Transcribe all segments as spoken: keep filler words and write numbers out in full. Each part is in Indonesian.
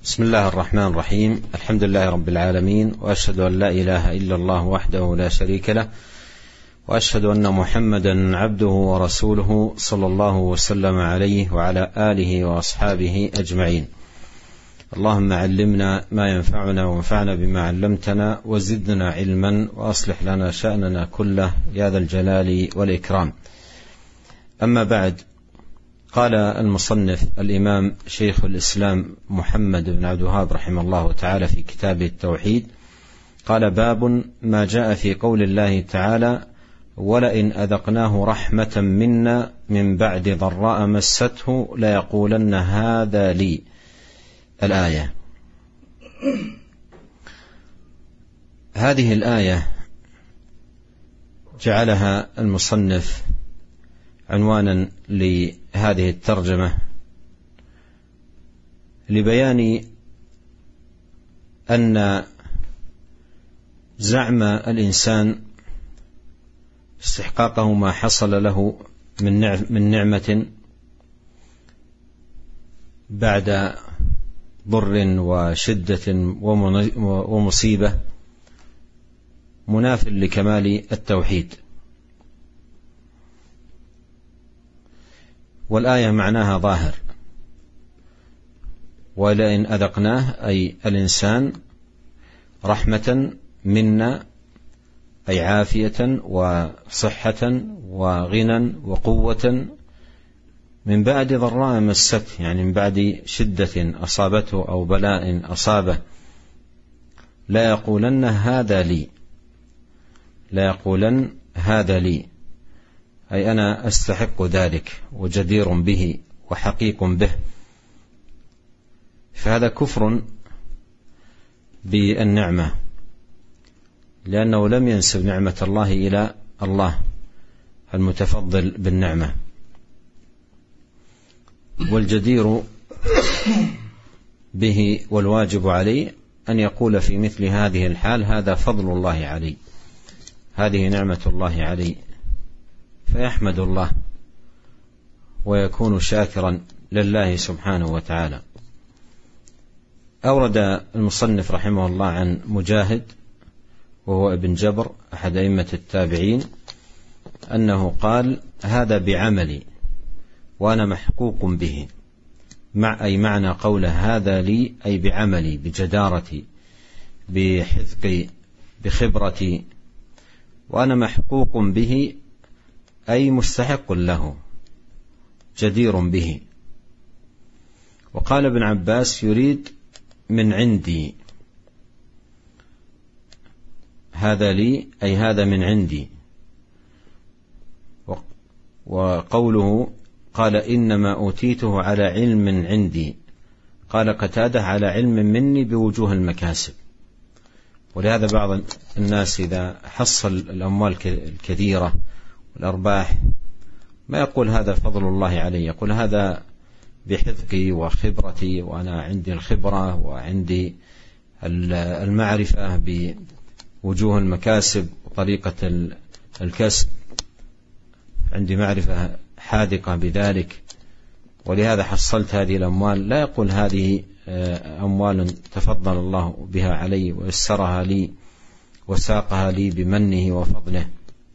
بسم الله الرحمن الرحيم. الحمد لله رب العالمين، وأشهد أن لا إله إلا الله وحده لا شريك له، وأشهد أن محمدا عبده ورسوله صلى الله وسلم عليه وعلى آله وأصحابه أجمعين. اللهم علمنا ما ينفعنا وانفعنا بما علمتنا وزدنا علما وأصلح لنا شأننا كله يا ذا الجلال والإكرام. أما بعد، قال المصنف الإمام شيخ الإسلام محمد بن عبد الوهاب رحمه الله تعالى في كتابه التوحيد، قال: باب ما جاء في قول الله تعالى: ولئن أذقناه رحمة منا من بعد ضراء مسته ليقولن هذا لي. الآية. هذه الآية جعلها المصنف عنوانا لهذه الترجمة لبيان أن زعم الإنسان استحقاقه ما حصل له من نعمة بعد ضر وشدة ومصيبة مناف لكمال التوحيد. والآية معناها ظاهر: ولئن أذقناه أي الإنسان رحمة منا، أي عافية وصحة وغنى وقوة من بعد ضراء مسته، يعني من بعد شدة أصابته أو بلاء أصابه، لا يقولن هذا لي، لا يقولن هذا لي، أي أنا أستحق ذلك وجدير به وحقيق به. فهذا كفر بالنعمة، لأنه لم ينسب نعمة الله إلى الله المتفضل بالنعمة. والجدير به والواجب عليه أن يقول في مثل هذه الحال: هذا فضل الله علي، هذه نعمة الله علي، فيحمد الله ويكون شاكرا لله سبحانه وتعالى. أورد المصنف رحمه الله عن مجاهد وهو ابن جبر أحد أئمة التابعين أنه قال: هذا بعملي وأنا محقوق به، مع أي معنى قوله هذا لي أي بعملي، بجدارتي، بحذقي، بخبرتي، وأنا محقوق به أي مستحق له، جدير به. وقال ابن عباس: يريد من عندي، هذا لي أي هذا من عندي. وقوله قال: إنما أوتيته على علم عندي، قال قتادة: على علم مني بوجوه المكاسب. ولهذا بعض الناس إذا حصل الأموال الكثيرة والأرباح ما يقول هذا فضل الله علي، يقول هذا بحذقي وخبرتي، وأنا عندي الخبرة وعندي المعرفة بوجوه المكاسب وطريقة الكسب، عندي معرفة حاذقة بذلك، ولهذا حصلت هذه الأموال. لا يقول هذه أموال تفضل الله بها علي ويسرها لي وساقها لي بمنه وفضله.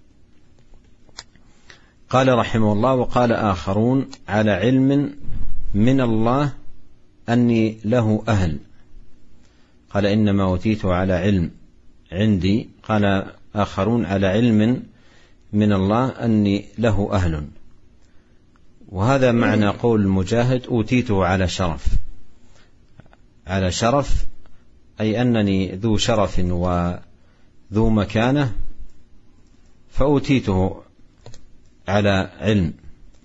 قال رحمه الله: وقال آخرون على علم من الله أني له أهل، قال إنما أوتيته على علم عندي، قال آخرون على علم من الله أني له أهل. وهذا معنى قول المجاهد: أوتيته على شرف، على شرف أي أنني ذو شرف وذو مكانة، فأوتيته على علم.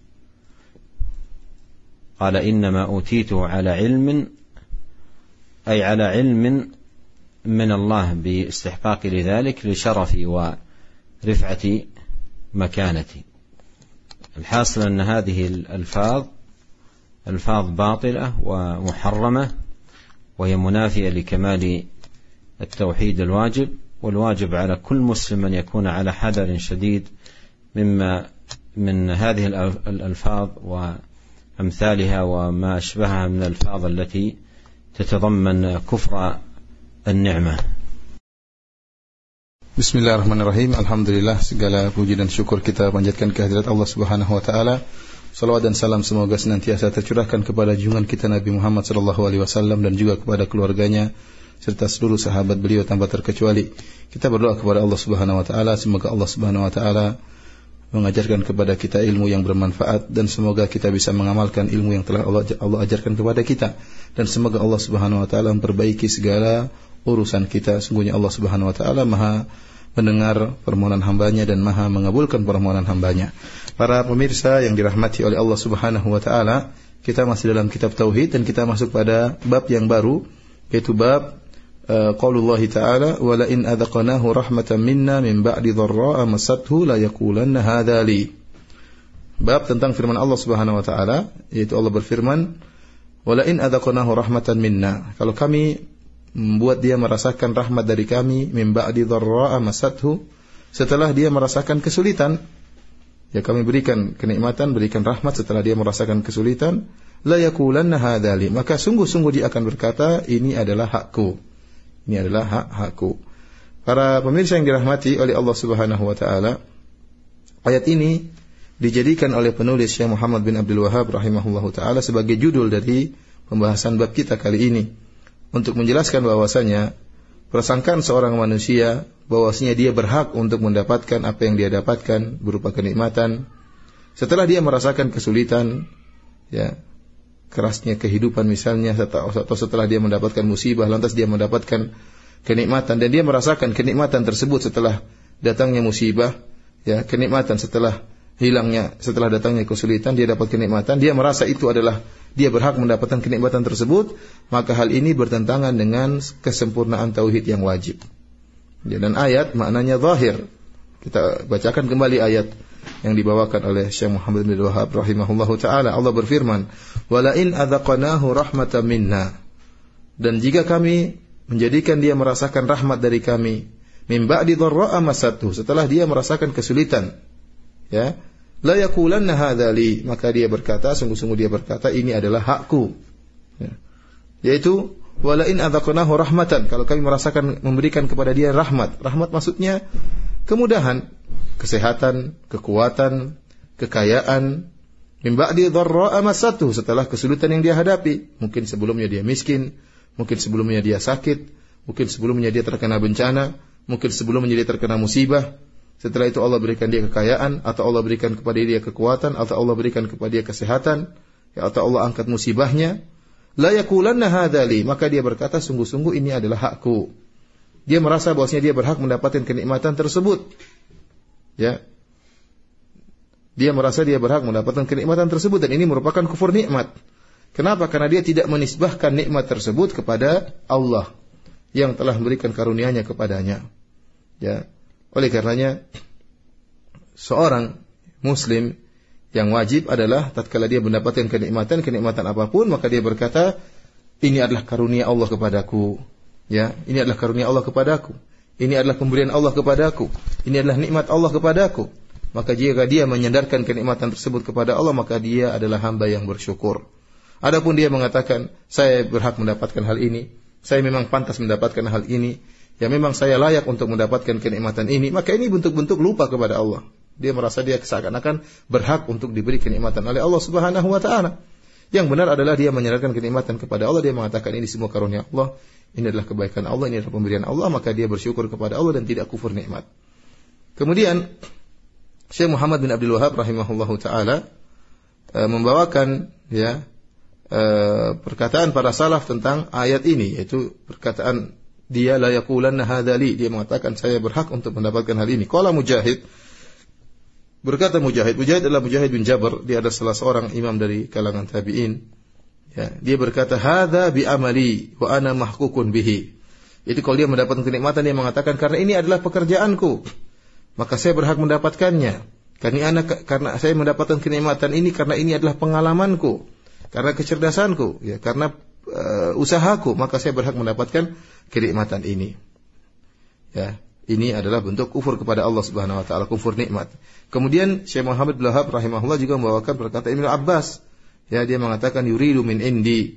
قال إنما أوتيته على علم أي على علم من الله باستحقاق لذلك لشرفي ورفعة مكانتي. الحاصل أن هذه الألفاظ ألفاظ باطلة ومحرمة، وهي منافية لكمال التوحيد الواجب. والواجب على كل مسلم أن يكون على حذر شديد مما من هذه الألفاظ وأمثالها وما أشبهها من الألفاظ التي تتضمن كفر النعمة. Bismillahirrahmanirrahim. Alhamdulillah, segala puji dan syukur kita panjatkan kehadirat Allah Subhanahu wa taala. Salawat dan salam semoga senantiasa tercurahkan kepada junjungan kita Nabi Muhammad sallallahu alaihi wasallam dan juga kepada keluarganya serta seluruh sahabat beliau tanpa terkecuali. Kita berdoa kepada Allah Subhanahu wa taala semoga Allah Subhanahu wa taala mengajarkan kepada kita ilmu yang bermanfaat dan semoga kita bisa mengamalkan ilmu yang telah Allah, Allah ajarkan kepada kita, dan semoga Allah Subhanahu wa taala memperbaiki segala urusan kita. Sungguhnya Allah Subhanahu wa taala Maha mendengar permohonan hambanya dan Maha mengabulkan permohonan hambanya. Para pemirsa yang dirahmati oleh Allah Subhanahu wa taala, kita masih dalam kitab Tauhid dan kita masuk pada bab yang baru, yaitu bab uh, qaulullah ta'ala wa la in adzaqnahu rahmatan minna min ba'di dharra'a massathu la yaqulanna hadza li. Bab tentang firman Allah Subhanahu wa taala, yaitu Allah berfirman wa la in adzaqnahu rahmatan minna, kalau kami membuat dia merasakan rahmat dari kami, min ba'di dharra'a massathu, setelah dia merasakan kesulitan, ya kami berikan kenikmatan, berikan rahmat setelah dia merasakan kesulitan, la yaqulanna hadza li, maka sungguh-sungguh dia akan berkata ini adalah hakku, ini adalah hak-hakku. Para pemirsa yang dirahmati oleh Allah Subhanahu wa taala, ayat ini dijadikan oleh penulis Syekh Muhammad bin Abdul Wahhab rahimahullahu taala sebagai judul dari pembahasan bab kita kali ini, untuk menjelaskan bahwasanya persangkaan seorang manusia bahwasanya dia berhak untuk mendapatkan apa yang dia dapatkan berupa kenikmatan setelah dia merasakan kesulitan, ya, kerasnya kehidupan misalnya, atau setelah dia mendapatkan musibah lantas dia mendapatkan kenikmatan, dan dia merasakan kenikmatan tersebut setelah datangnya musibah, ya, kenikmatan setelah hilangnya, setelah datangnya kesulitan dia dapat kenikmatan, dia merasa itu adalah dia berhak mendapatkan kenikmatan tersebut, maka hal ini bertentangan dengan kesempurnaan tauhid yang wajib. Ya, dan ayat maknanya zahir. Kita bacakan kembali ayat yang dibawakan oleh Syekh Muhammad bin Wahhab rahimahullahu taala. Allah berfirman, "Wa la in adzaqnahu rahmatan minna." Dan jika kami menjadikan dia merasakan rahmat dari kami, min ba'di dharra'a massathu, setelah dia merasakan kesulitan, ya, la yaqulanna hadza li, maka dia berkata, sungguh-sungguh dia berkata ini adalah hakku, ya. Yaitu wala in adzaqnahu rahmatan, kalau kami merasakan memberikan kepada dia rahmat. Rahmat maksudnya kemudahan, kesehatan, kekuatan, kekayaan, min ba'di dharra'a massathu, setelah kesulitan yang dia hadapi. Mungkin sebelumnya dia miskin, mungkin sebelumnya dia sakit, mungkin sebelumnya dia terkena bencana, mungkin sebelumnya dia terkena musibah. Setelah itu Allah berikan dia kekayaan, atau Allah berikan kepada dia kekuatan, atau Allah berikan kepada dia kesehatan, ya, atau Allah angkat musibahnya. La yaqulanna hadza li, maka dia berkata sungguh-sungguh ini adalah hakku. Dia merasa bahwasanya dia berhak mendapatkan kenikmatan tersebut. Ya. Dia merasa dia berhak mendapatkan kenikmatan tersebut, dan ini merupakan kufur nikmat. Kenapa? Karena dia tidak menisbahkan nikmat tersebut kepada Allah yang telah memberikan karunia-Nya kepadanya. Ya. Oleh karenanya seorang muslim yang wajib adalah tatkala dia mendapatkan kenikmatan, kenikmatan apapun, maka dia berkata ini adalah karunia Allah kepadaku, ya, ini adalah karunia Allah kepadaku, ini adalah pemberian Allah kepadaku, ini adalah nikmat Allah kepadaku. Maka jika dia menyandarkan kenikmatan tersebut kepada Allah, maka dia adalah hamba yang bersyukur. Adapun dia mengatakan saya berhak mendapatkan hal ini, saya memang pantas mendapatkan hal ini, ya memang saya layak untuk mendapatkan kenikmatan ini, maka ini bentuk-bentuk lupa kepada Allah. Dia merasa dia seakan-akan berhak untuk diberi kenikmatan oleh Allah Subhanahu wa taala. Yang benar adalah dia menyerahkan kenikmatan kepada Allah, dia mengatakan ini semua karunia Allah, ini adalah kebaikan Allah, ini adalah pemberian Allah, maka dia bersyukur kepada Allah dan tidak kufur nikmat. Kemudian Syekh Muhammad bin Abdul Wahhab rahimahullahu taala e, membawakan, ya, e, perkataan para salaf tentang ayat ini, yaitu perkataan dia la yaqulanna hadza li, dia mengatakan saya berhak untuk mendapatkan hal ini. Qala Mujahid, berkata Mujahid, Mujahid adalah Mujahid bin Jabr, dia adalah salah seorang imam dari kalangan tabi'in. Ya, dia berkata hadza bi amali wa ana mahkukun bihi. Jadi kalau dia mendapatkan kenikmatan dia mengatakan karena ini adalah pekerjaanku, maka saya berhak mendapatkannya. Karena anak, karena saya mendapatkan kenikmatan ini karena ini adalah pengalamanku, karena kecerdasanku, ya, karena uh, usahaku, maka saya berhak mendapatkan kenikmatan ini. Ya, ini adalah bentuk kufur kepada Allah Subhanahu wa taala, kufur nikmat. Kemudian Syekh Muhammad bin Wahhab rahimahullah juga membawakan perkataan Ibnu Abbas. Ya, dia mengatakan yuridu min indi.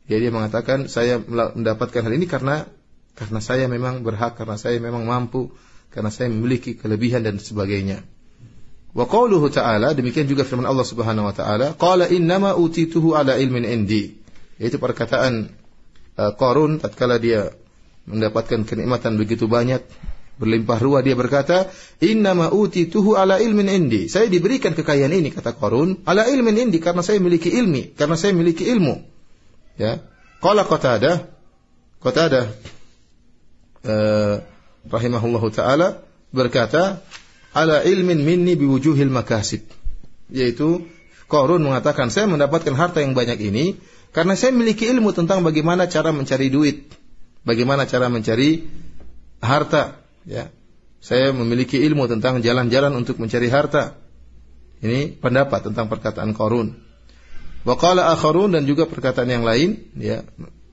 Ya, dia mengatakan saya mendapatkan hal ini karena karena saya memang berhak, karena saya memang mampu, karena saya memiliki kelebihan dan sebagainya. Wa qauluhu ta'ala, demikian juga firman Allah Subhanahu wa taala, qala innama utituhu ala ilmin indi. Yaitu perkataan uh, Qarun tatkala dia mendapatkan kenikmatan begitu banyak, berlimpah ruah, dia berkata, innama utituhu ala ilmin indi. Saya diberikan kekayaan ini, kata Qarun, ala ilmin indi, karena saya memiliki ilmi, karena saya memiliki ilmu. Ya. Qala Qatadah, Qatadah uh, rahimahullahu taala berkata, ala ilmin minni biwujuhil makasib. Yaitu Qarun mengatakan, saya mendapatkan harta yang banyak ini karena saya memiliki ilmu tentang bagaimana cara mencari duit, bagaimana cara mencari harta. Ya, saya memiliki ilmu tentang jalan-jalan untuk mencari harta. Ini pendapat tentang perkataan Qarun. Wa qala akharun, dan juga perkataan yang lain, ya,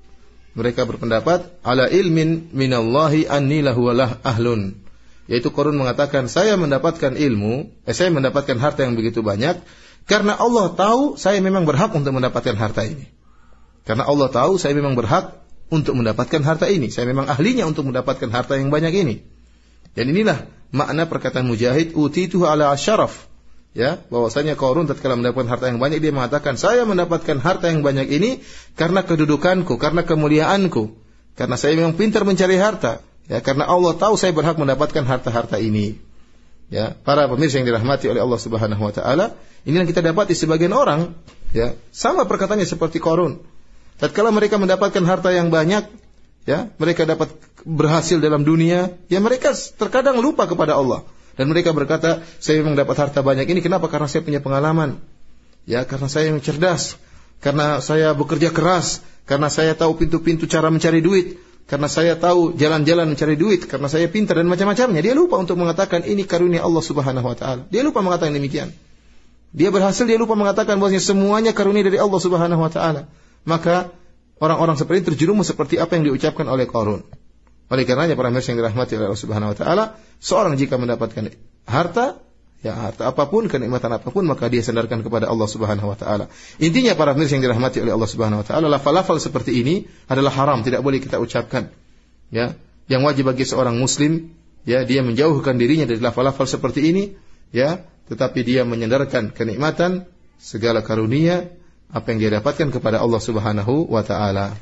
mereka berpendapat ala ilmin minallahi anni lahu walah ahlun. Yaitu Qarun mengatakan, saya mendapatkan ilmu, eh, saya mendapatkan harta yang begitu banyak karena Allah tahu saya memang berhak untuk mendapatkan harta ini. Karena Allah tahu saya memang berhak untuk mendapatkan harta ini. Saya memang ahlinya untuk mendapatkan harta yang banyak ini. Dan inilah makna perkataan Mujahid, utituhu ala asyaraf. Ya, bahwasanya Qarun tatkala mendapatkan harta yang banyak, dia mengatakan, saya mendapatkan harta yang banyak ini karena kedudukanku, karena kemuliaanku, karena saya memang pintar mencari harta. Ya, karena Allah tahu saya berhak mendapatkan harta-harta ini. Ya, para pemirsa yang dirahmati oleh Allah Subhanahu wa taala, ini yang kita dapati sebagian orang, ya, sama perkataannya seperti Qarun. Tatkala mereka mendapatkan harta yang banyak, ya, mereka dapat berhasil dalam dunia, ya mereka terkadang lupa kepada Allah. Dan mereka berkata, saya memang dapat harta banyak ini kenapa? Karena saya punya pengalaman. Ya, karena saya yang cerdas, karena saya bekerja keras, karena saya tahu pintu-pintu cara mencari duit, karena saya tahu jalan-jalan mencari duit, karena saya pintar dan macam-macamnya. Dia lupa untuk mengatakan ini karunia Allah Subhanahu wa taala. Dia lupa mengatakan demikian. Dia berhasil, dia lupa mengatakan bahwasanya semuanya karunia dari Allah Subhanahu wa taala. Maka orang-orang seperti ini terjerumus seperti apa yang diucapkan oleh Qarun. Oleh karenanya para pemirsa yang dirahmati oleh Allah Subhanahu wa taala, seorang jika mendapatkan harta, ya harta apapun, kenikmatan apapun, maka dia sandarkan kepada Allah Subhanahu wa taala. Intinya para pemirsa yang dirahmati oleh Allah Subhanahu wa taala, lafal-lafal seperti ini adalah haram, tidak boleh kita ucapkan. Ya, yang wajib bagi seorang muslim, ya, dia menjauhkan dirinya dari lafal-lafal seperti ini, ya, tetapi dia menyandarkan kenikmatan, segala karunia apa yang dia dapatkan kepada Allah Subhanahu wa taala.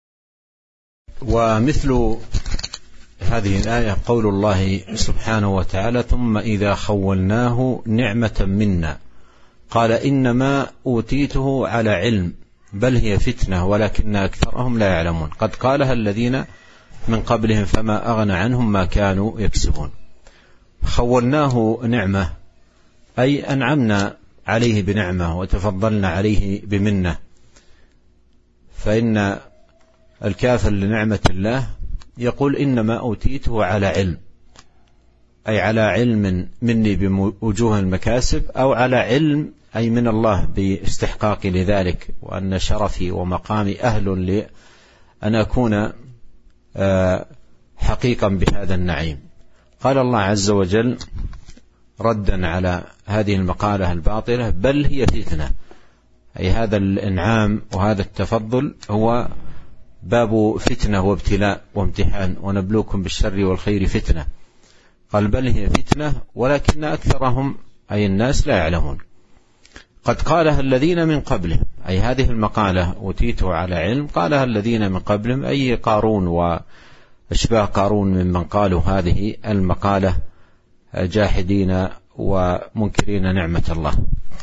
Wa mithlu هذه الآية قول الله سبحانه وتعالى ثم إذا خولناه نعمة منا قال إنما أوتيته على علم بل هي فتنة ولكن أكثرهم لا يعلمون قد قالها الذين من قبلهم فما أغنى عنهم ما كانوا يكسبون. خولناه نعمة أي أنعمنا عليه بنعمة وتفضلنا عليه بمنة. فإن الكافر لنعمة الله يقول إنما أوتيته على علم، أي على علم مني بوجوه المكاسب، أو على علم أي من الله باستحقاقي لذلك، وأن شرفي ومقامي أهل لأن أكون حقيقا بهذا النعيم. قال الله عز وجل ردا على هذه المقالة الباطلة بل هي فتنة، أي هذا الإنعام وهذا التفضل هو باب فتنة وابتلاء وامتحان، ونبلوكم بالشر والخير فتنة. قال بل هي فتنة ولكن أكثرهم أي الناس لا يعلمون. قد قالها الذين من قبلهم، أي هذه المقالة أوتيته على علم قالها الذين من قبلهم، أي قارون وأشباه قارون ممن قالوا هذه المقالة جاحدين ومنكرين نعمة الله.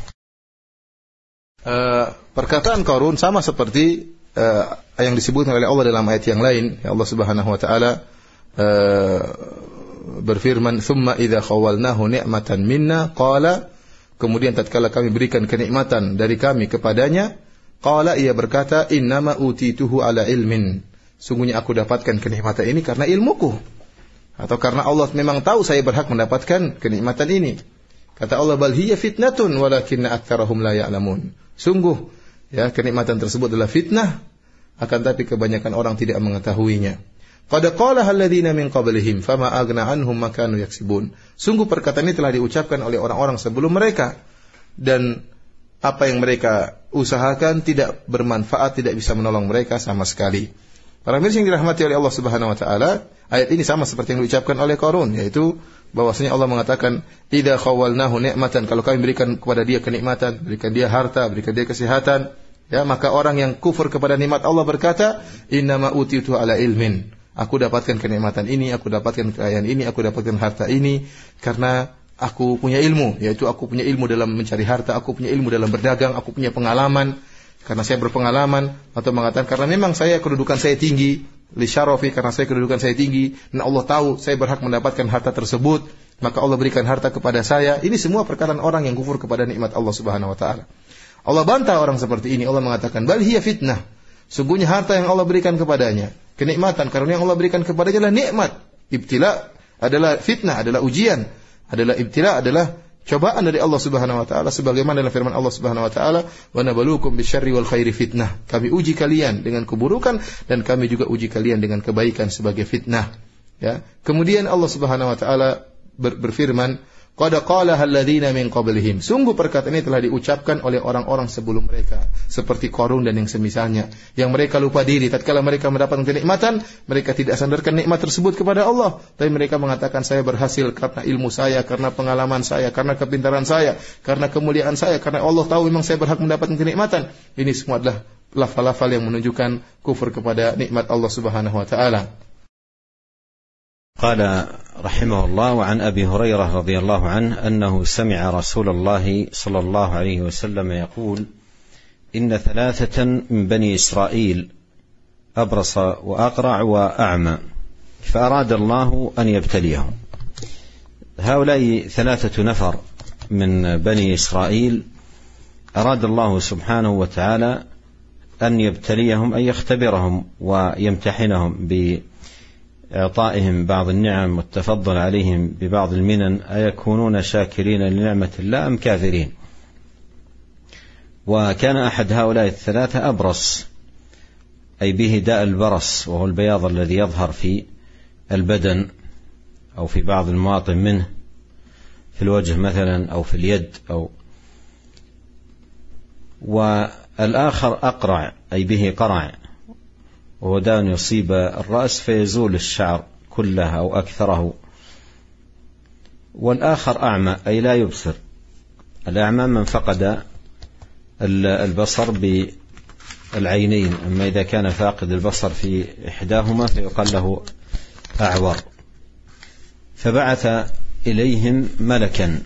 Uh, perkataan Qarun sama seperti uh, yang disebutkan oleh Allah dalam ayat yang lain. Allah Subhanahu wa taala uh, berfirman, "Tsumma idza khawalnahu ni'matan minna qala", kemudian tatkala kami berikan kenikmatan dari kami kepadanya, qala, ia berkata, "Innama utituhu ala ilmin", sungguhnya aku dapatkan kenikmatan ini karena ilmuku, atau karena Allah memang tahu saya berhak mendapatkan kenikmatan ini. Kata Allah, "Bal hiya fitnatun walakinna aktsarahum la ya'lamun." Sungguh, ya, kenikmatan tersebut adalah fitnah, akan tapi kebanyakan orang tidak mengetahuinya. Qad qalaha alladziina min qablihim fama aghna anhum ma kanu yaksibun. Sungguh perkataan ini telah diucapkan oleh orang-orang sebelum mereka, dan apa yang mereka usahakan tidak bermanfaat, tidak bisa menolong mereka sama sekali. Para mirsa yang dirahmati oleh Allah Subhanahu wa taala, ayat ini sama seperti yang diucapkan oleh Qarun, yaitu bahwasanya Allah mengatakan, "Idza khawalnahu ni'matan," kalau kami berikan kepada dia kenikmatan, berikan dia harta, berikan dia kesehatan, ya, maka orang yang kufur kepada nikmat Allah berkata, "Innama utitu ala ilmin." Aku dapatkan kenikmatan ini, aku dapatkan kekayaan ini, aku dapatkan harta ini karena aku punya ilmu, yaitu aku punya ilmu dalam mencari harta, aku punya ilmu dalam berdagang, aku punya pengalaman, karena saya berpengalaman, atau mengatakan karena memang saya kedudukan saya tinggi, li syarafi, karena saya kedudukan saya tinggi, dan Allah tahu saya berhak mendapatkan harta tersebut, maka Allah berikan harta kepada saya. Ini semua perkataan orang yang kufur kepada nikmat Allah Subhanahu wa taala. Allah bantah orang seperti ini. Allah mengatakan, "Bal hiya fitnah." Sungguhnya harta yang Allah berikan kepadanya, kenikmatan, karena yang Allah berikan kepadanya adalah nikmat. Ibtila adalah fitnah, adalah ujian, adalah ibtila, adalah cobaan dari Allah Subhanahu wa taala, sebagaimana dalam firman Allah Subhanahu wa taala, "Wa nabluukum bisyarri wal khairi fitnah." Kami uji kalian dengan keburukan dan kami juga uji kalian dengan kebaikan sebagai fitnah. Ya. Kemudian Allah Subhanahu wa taala ber- berfirman, "Qad qalaha alladziina min qablihim." Sungguh perkataan ini telah diucapkan oleh orang-orang sebelum mereka, seperti Qarun dan yang semisalnya, yang mereka lupa diri tatkala mereka mendapatkan kenikmatan, mereka tidak sandarkan nikmat tersebut kepada Allah, tapi mereka mengatakan, saya berhasil karena ilmu saya, karena pengalaman saya, karena kepintaran saya, karena kemuliaan saya, karena Allah tahu memang saya berhak mendapatkan kenikmatan. Ini semua adalah lafal-lafal yang menunjukkan kufur kepada nikmat Allah Subhanahu wa taala. قال رحمه الله: وعن أبي هريرة رضي الله عنه أنه سمع رسول الله صلى الله عليه وسلم يقول: إن ثلاثة من بني إسرائيل أبرص وأقرع وأعمى فأراد الله أن يبتليهم. هؤلاء ثلاثة نفر من بني إسرائيل أراد الله سبحانه وتعالى أن يبتليهم، أن يختبرهم ويمتحنهم ب إعطائهم بعض النعم والتفضل عليهم ببعض المنن، أيكونون شاكرين لنعمة الله أم كافرين. وكان أحد هؤلاء الثلاثة أبرص، أي به داء البرص، وهو البياض الذي يظهر في البدن أو في بعض المواطن منه، في الوجه مثلا أو في اليد أو والآخر أقرع، أي به قرع، وهو داء يصيب الرأس فيزول الشعر كله أو أكثره. والآخر أعمى، أي لا يبصر. الأعمى من فقد البصر بالعينين، أما إذا كان فاقد البصر في إحداهما فيقال له أعور. فبعث إليهم ملكا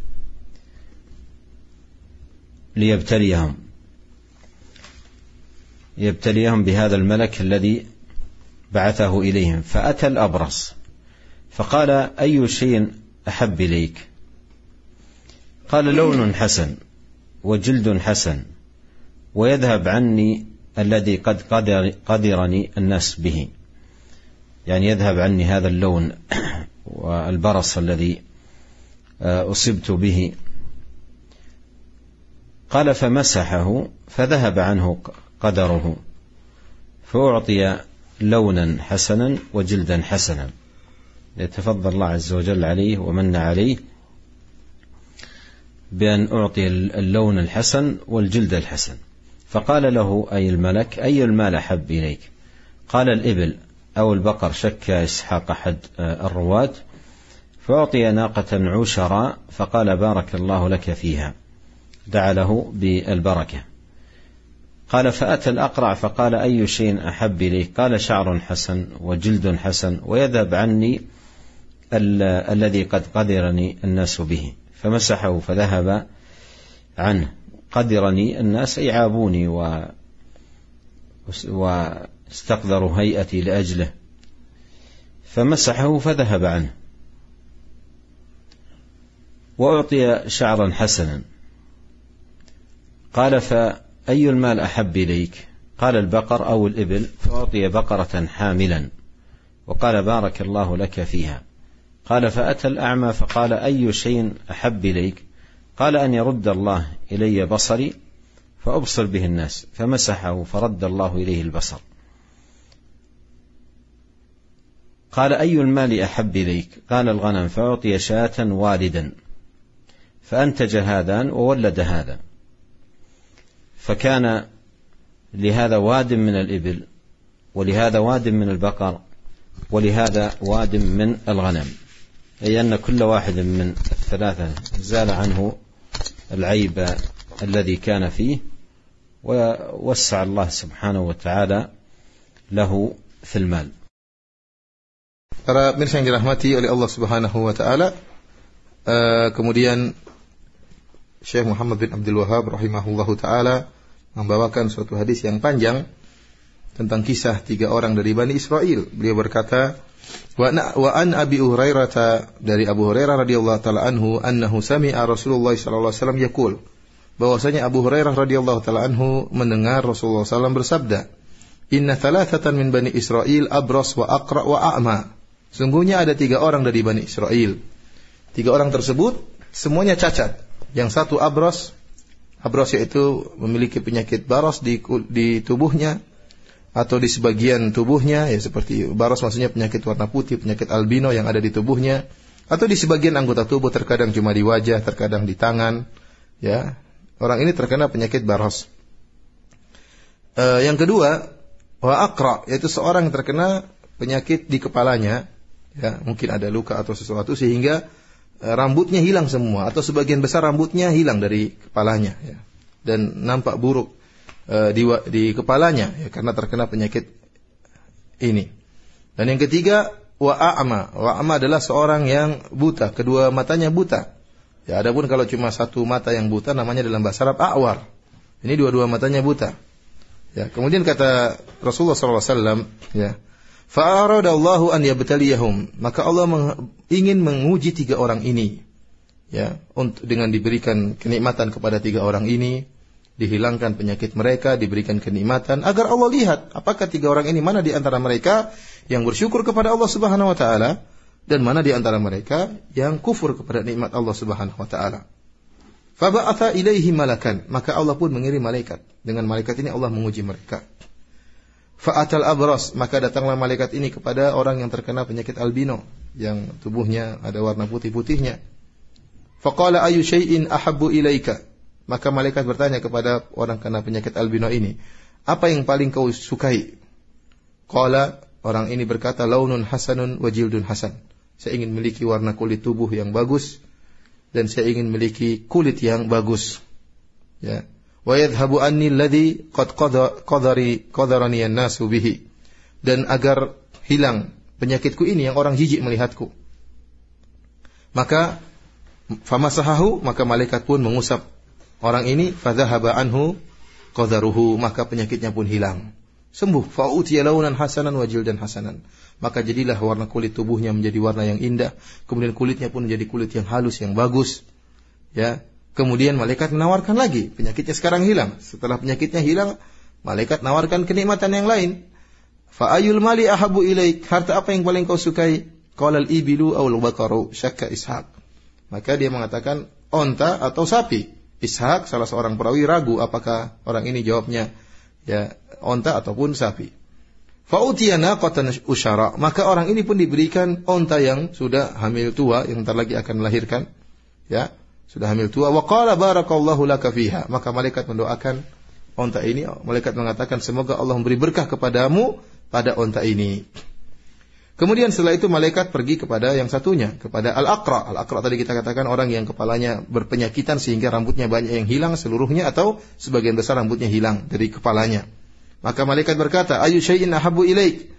ليبتليهم يبتليهم بهذا الملك الذي بعثه إليهم. فأتى الأبرص فقال: أي شيء أحب إليك؟ قال: لون حسن وجلد حسن ويذهب عني الذي قد قدر قدرني الناس به، يعني يذهب عني هذا اللون والبرص الذي أصبت به. قال: فمسحه فذهب عنه قدره، فأعطي لونا حسنا وجلدا حسنا، يتفضل الله عز وجل عليه ومن عليه بأن أعطي اللون الحسن والجلد الحسن. فقال له أي الملك: أي المال أحب إليك؟ قال: الإبل أو البقر، شك إسحاق أحد الرواة. فأعطي ناقة عشرا، فقال: بارك الله لك فيها، دعا له بالبركة. قال: فأتى الأقرع فقال: أي شيء أحب إليك؟ قال: شعر حسن وجلد حسن ويذهب عني ال- الذي قد قدرني الناس به. فمسحه فذهب عنه. قدرني الناس، أي عابوني و... واستقدروا هيئتي لأجله. فمسحه فذهب عنه. وأعطي شعرا حسنا. قال: فأي المال أحب إليك؟ قال: البقر أو الإبل. فأعطي بقرة حاملا، وقال: بارك الله لك فيها. قال: فأتى الأعمى فقال: أي شيء أحب إليك؟ قال: أن يرد الله إلي بصري فأبصر به الناس. فمسحه فرد الله إليه البصر. قال: أي المال أحب إليك؟ قال: الغنم. فأعطي شاة والدا، فأنتج هذان وولد هذا. فكان لهذا واد من الإبل ولهذا واد من البقر ولهذا واد من الغنم، أي أن كل واحد من الثلاثة زال عنه العيب الذي كان فيه ووسع الله سبحانه وتعالى له في المال. Para pemirsa yang dirahmati oleh Allah Subhanahu wa taala, uh, kemudian Syekh Muhammad bin Abdul Wahhab rahimahullahu taala membawakan suatu hadis yang panjang tentang kisah tiga orang dari Bani Israel. Beliau berkata, wa wa an Abi Hurairah, dari Abu Hurairah radhiyallahu taala anhu, annahu sami'a Rasulullah sallallahu alaihi wasallam yaqul, bahwasanya Abu Hurairah radhiyallahu taala anhu mendengar Rasulullah sallallahu alaihi wasallam bersabda, inna thalathatan min Bani Israel abras wa aqra wa a'ma. Sungguhnya ada tiga orang dari Bani Israel. Tiga orang tersebut semuanya cacat. Yang satu abras, abras yaitu memiliki penyakit baras di, di tubuhnya atau di sebagian tubuhnya, ya seperti baras maksudnya penyakit warna putih, penyakit albino yang ada di tubuhnya, atau di sebagian anggota tubuh, terkadang cuma di wajah, terkadang di tangan, ya. Orang ini terkena penyakit baras. E, yang kedua, wa aqra, yaitu seorang yang terkena penyakit di kepalanya, ya, mungkin ada luka atau sesuatu sehingga e, rambutnya hilang semua atau sebagian besar rambutnya hilang dari kepalanya, ya. Dan nampak buruk e, di di kepalanya, ya, karena terkena penyakit ini. Dan yang ketiga, wa a'ma. Wa a'ma adalah seorang yang buta, kedua matanya buta. Ya, adapun kalau cuma satu mata yang buta namanya dalam bahasa Arab a'war. Ini dua-dua matanya buta. Ya, kemudian kata Rasulullah sallallahu alaihi wasallam, ya, fa aradallahu an yabtaliyahum, maka Allah meng- ingin menguji tiga orang ini, ya, untuk dengan diberikan kenikmatan kepada tiga orang ini, dihilangkan penyakit mereka, diberikan kenikmatan agar Allah lihat apakah tiga orang ini mana di antara mereka yang bersyukur kepada Allah Subhanahu wa taala dan mana di antara mereka yang kufur kepada nikmat Allah Subhanahu wa taala. Fa ba'atha ilaihi malakan, maka Allah pun mengirim malaikat. Dengan malaikat ini Allah menguji mereka. Fa'atal abras, maka datanglah malaikat ini kepada orang yang terkena penyakit albino, yang tubuhnya ada warna putih-putihnya. Faqala ayu syai'in ahabbu ilaika, maka malaikat bertanya kepada orang kena penyakit albino ini, apa yang paling kau sukai? Qala, orang ini berkata, launun hasanun wa jildun hasan, saya ingin memiliki warna kulit tubuh yang bagus dan saya ingin memiliki kulit yang bagus, ya. Wa yadhhabu anni alladhi qad qadari qadarani an-nasu bihi, dan agar hilang penyakitku ini yang orang jijik melihatku. Maka famasahahu, maka malaikat pun mengusap orang ini, fadhahaba anhu qadaruhu, maka penyakitnya pun hilang, sembuh. Fa utiya launan hasanan wa jildan hasanan, maka jadilah warna kulit tubuhnya menjadi warna yang indah, kemudian kulitnya pun menjadi kulit yang halus, yang bagus, ya. Kemudian malaikat menawarkan lagi, penyakitnya sekarang hilang. Setelah penyakitnya hilang, malaikat menawarkan kenikmatan yang lain. Fa ayul mali ahabu ilaik, harta apa yang paling kau sukai? Qala al-ibilu aw al-baqaru, syakka Ishaq. Maka dia mengatakan onta atau sapi. Ishaq, salah seorang perawi, ragu apakah orang ini jawabnya ya onta ataupun sapi. Fa utiyana qatan usyara, maka orang ini pun diberikan onta yang sudah hamil tua, yang bentar lagi akan melahirkan, ya. Sudah hamil tua. Wa qala barakallahu laka fiha, maka malaikat mendoakan onta ini. Malaikat mengatakan semoga Allah memberi berkah kepadamu pada onta ini. Kemudian setelah itu malaikat pergi kepada yang satunya, kepada al-aqra. Al-aqra tadi kita katakan orang yang kepalanya berpenyakitan sehingga rambutnya banyak yang hilang seluruhnya atau sebagian besar rambutnya hilang dari kepalanya. Maka malaikat berkata, ayu syai'in ahabbu ilaik,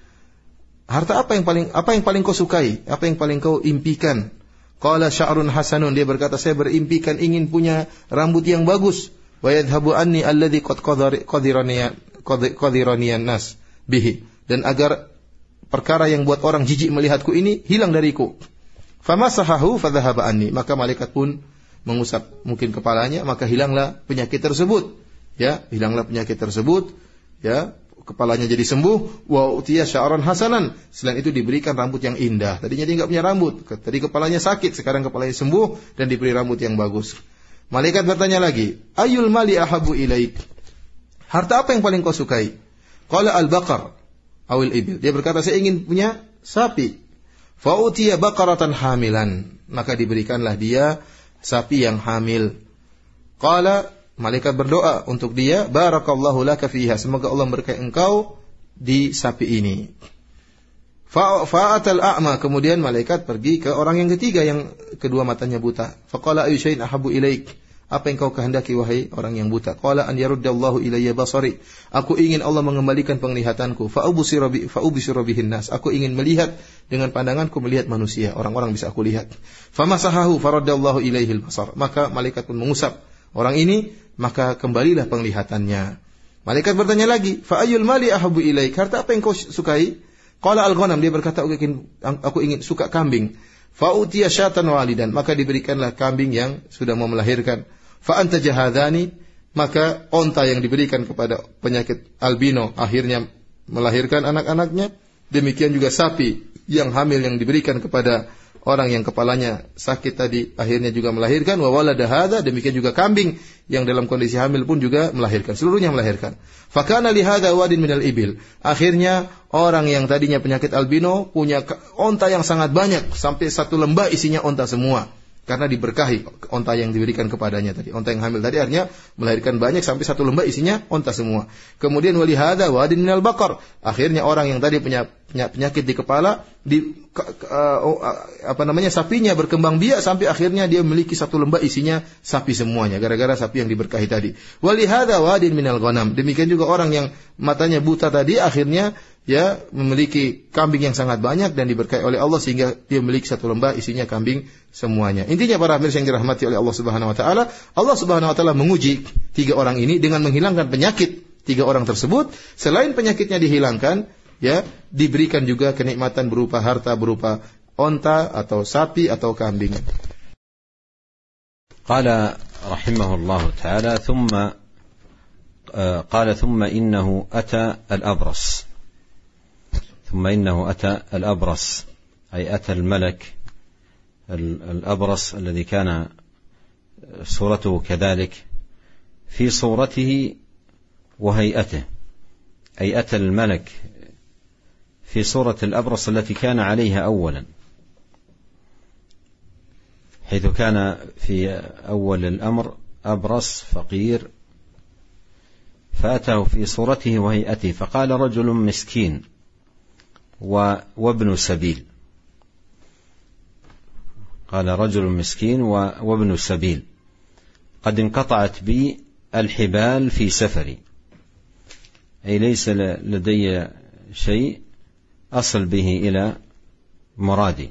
harta apa yang paling apa yang paling kau sukai, apa yang paling kau impikan? Qala sya'run hasanun, dia berkata saya berimpikan ingin punya rambut yang bagus. Wa yadhhabu anni alladhi qad qadirani qadirani an-nas bihi, dan agar perkara yang buat orang jijik melihatku ini hilang dariku. Famasahahu fadhahaba anni, maka malaikat pun mengusap mungkin kepalanya, maka hilanglah penyakit tersebut, ya, hilanglah penyakit tersebut, ya. Kepalanya jadi sembuh. Wa utiya sya'ran hasanan, selain itu diberikan rambut yang indah. Tadinya dia enggak punya rambut, tadi kepalanya sakit, sekarang kepalanya sembuh dan diberi rambut yang bagus. Malaikat bertanya lagi, ayul mali ahabu ilaik, harta apa yang paling kau sukai? Qala al-baqar awil ibil, dia berkata saya ingin punya sapi. Fa utiya baqaratan hamilan, maka diberikanlah dia sapi yang hamil. Qala, malaikat berdoa untuk dia, barakallahu laka fiha, semoga Allah memberkahi engkau di sapi ini. Fa'atal a'ma, kemudian malaikat pergi ke orang yang ketiga yang kedua matanya buta. Faqala ayu syai'in ahabbu ilaik, apa yang kau kehendaki wahai orang yang buta? Qala an yaruddallahu ilayya basari, aku ingin Allah mengembalikan penglihatanku. Fa'ubsira bi fa'ubsira bihin nas, aku ingin melihat dengan pandanganku, melihat manusia, orang-orang bisa aku lihat. Famasahahu faraddallahu ilaihi al-basar, maka malaikat pun mengusap orang ini, maka kembalilah penglihatannya. Malaikat bertanya lagi, fa ayyul mali ahabbu ilaik, harta apa yang kau sukai? Qala al-ghanam, dia berkata aku ingin, aku ingin suka kambing. Fa utiya syatan walidan, maka diberikanlah kambing yang sudah mau melahirkan. Fa anta jahadani, maka onta yang diberikan kepada penyakit albino akhirnya melahirkan anak-anaknya. Demikian juga sapi yang hamil yang diberikan kepada orang yang kepalanya sakit tadi akhirnya juga melahirkan. Wa walada hadza, demikian juga kambing yang dalam kondisi hamil pun juga melahirkan, seluruhnya melahirkan. Fakana li hadza wadin minal ibil, akhirnya orang yang tadinya penyakit albino punya onta yang sangat banyak, sampai satu lembah isinya onta semua, karena diberkahi onta yang diberikan kepadanya tadi. Onta yang hamil tadi artinya melahirkan banyak, sampai satu lembah isinya onta semua. Kemudian wali hadza wadin minal baqar, akhirnya orang yang tadi punya penyakit di kepala, di uh, apa namanya sapinya berkembang biak, sampai akhirnya dia memiliki satu lembah isinya sapi semuanya, gara-gara sapi yang diberkahi tadi. Wali hadza wadin minal ghanam, demikian juga orang yang matanya buta tadi akhirnya ya memiliki kambing yang sangat banyak dan diberkahi oleh Allah sehingga dia memiliki satu lembah isinya kambing semuanya. Intinya para pemirsa yang dirahmati oleh Allah Subhanahu wa taala, Allah Subhanahu wa taala menguji tiga orang ini dengan menghilangkan penyakit tiga orang tersebut. Selain penyakitnya dihilangkan, ya diberikan juga kenikmatan berupa harta, berupa onta atau sapi atau kambing. Qala rahimahullahu taala thumma uh, qala thumma innahu ata al-abras. ثم إنه أتى الأبرص، أي أتى الملك الأبرص الذي كان صورته كذلك في صورته وهيئته، أي أتى الملك في صورة الأبرص التي كان عليها أولا، حيث كان في أول الأمر أبرص فقير، فأتاه في صورته وهيئته، فقال رجل مسكين وابن سبيل، قال رجل مسكين وابن سبيل قد انقطعت بي الحبال في سفري، أي ليس لدي شيء أصل به إلى مرادي،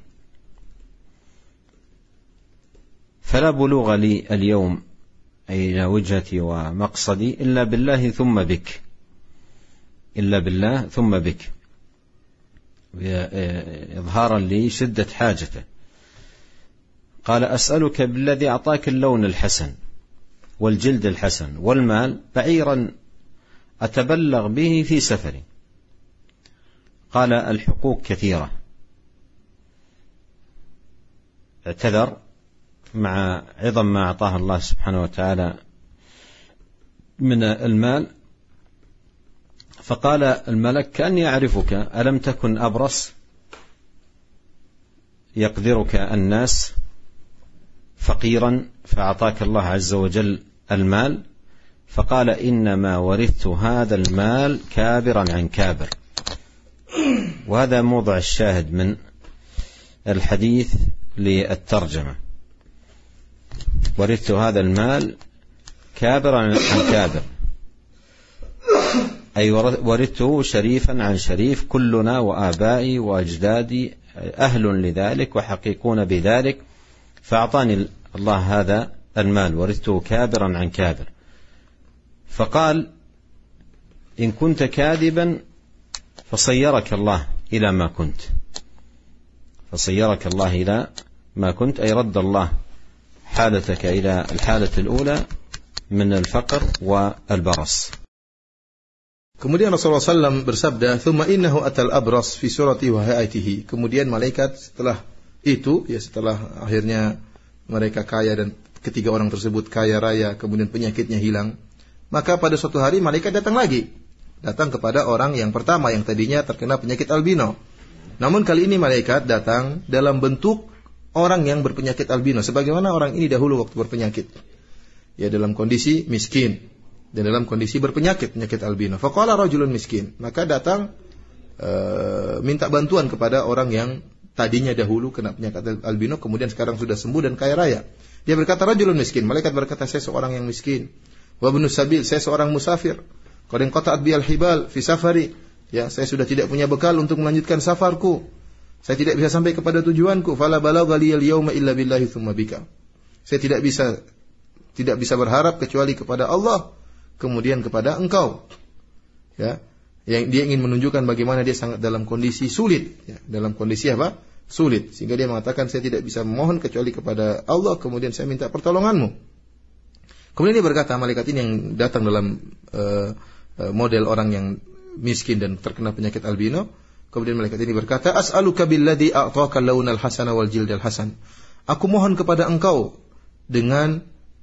فلا بلوغ لي اليوم أي إلى وجهتي ومقصدي إلا بالله ثم بك، إلا بالله ثم بك، إظهارا لشدة حاجته. قال أسألك بالذي أعطاك اللون الحسن والجلد الحسن والمال بعيرا أتبلغ به في سفري. قال الحقوق كثيرة، اعتذر مع عظم ما أعطاه الله سبحانه وتعالى من المال. فقال الملك كأني أعرفك، ألم تكن أبرص يقدرك الناس فقيرا فأعطاك الله عز وجل المال؟ فقال إنما ورثت هذا المال كابرا عن كابر. وهذا موضع الشاهد من الحديث للترجمة، ورثت هذا المال كابرا عن كابر، أي ورثته شريفا عن شريف، كلنا وآبائي وأجدادي أهل لذلك وحقيقون بذلك، فأعطاني الله هذا المال، ورثته كابرا عن كابر. فقال إن كنت كاذبا فصيرك الله إلى ما كنت، فصيرك الله إلى ما كنت، أي رد الله حالتك إلى الحالة الأولى من الفقر والبرص. Kemudian Rasulullah shallallahu alaihi wasallam bersabda, "Tsumma innahu atal abras fi surati wa hayatihi." Kemudian malaikat setelah itu, ya setelah akhirnya mereka kaya dan ketiga orang tersebut kaya raya, kemudian penyakitnya hilang, maka pada suatu hari malaikat datang lagi, datang kepada orang yang pertama yang tadinya terkena penyakit albino. Namun kali ini malaikat datang dalam bentuk orang yang berpenyakit albino, sebagaimana orang ini dahulu waktu berpenyakit. ya dalam kondisi miskin dan dalam kondisi berpenyakit, penyakit albino. Faqala rajulun miskin, maka datang uh, minta bantuan kepada orang yang tadinya dahulu kena penyakit albino, kemudian sekarang sudah sembuh dan kaya raya. Dia berkata, rajulun miskin. Malaikat berkata, saya seorang yang miskin. Wa ibnu sabil, saya seorang musafir. Qad inqata'at biyal hibal fi safari. Ya, saya sudah tidak punya bekal untuk melanjutkan safarku. Saya tidak bisa sampai kepada tujuanku. Fala balagha liyal yawma illa billahi tsumma bika. Saya tidak bisa tidak bisa berharap kecuali kepada Allah, kemudian kepada engkau. Ya, yang dia ingin menunjukkan bagaimana dia sangat dalam kondisi sulit, ya, dalam kondisi apa? Sulit, sehingga dia mengatakan saya tidak bisa memohon kecuali kepada Allah, kemudian saya minta pertolonganmu. Kemudian dia berkata, malaikat ini yang datang dalam uh, uh, model orang yang miskin dan terkena penyakit albino, kemudian malaikat ini berkata, as'aluka billadhi a'taka launal hasana wal jildal hasan. Aku mohon kepada engkau dengan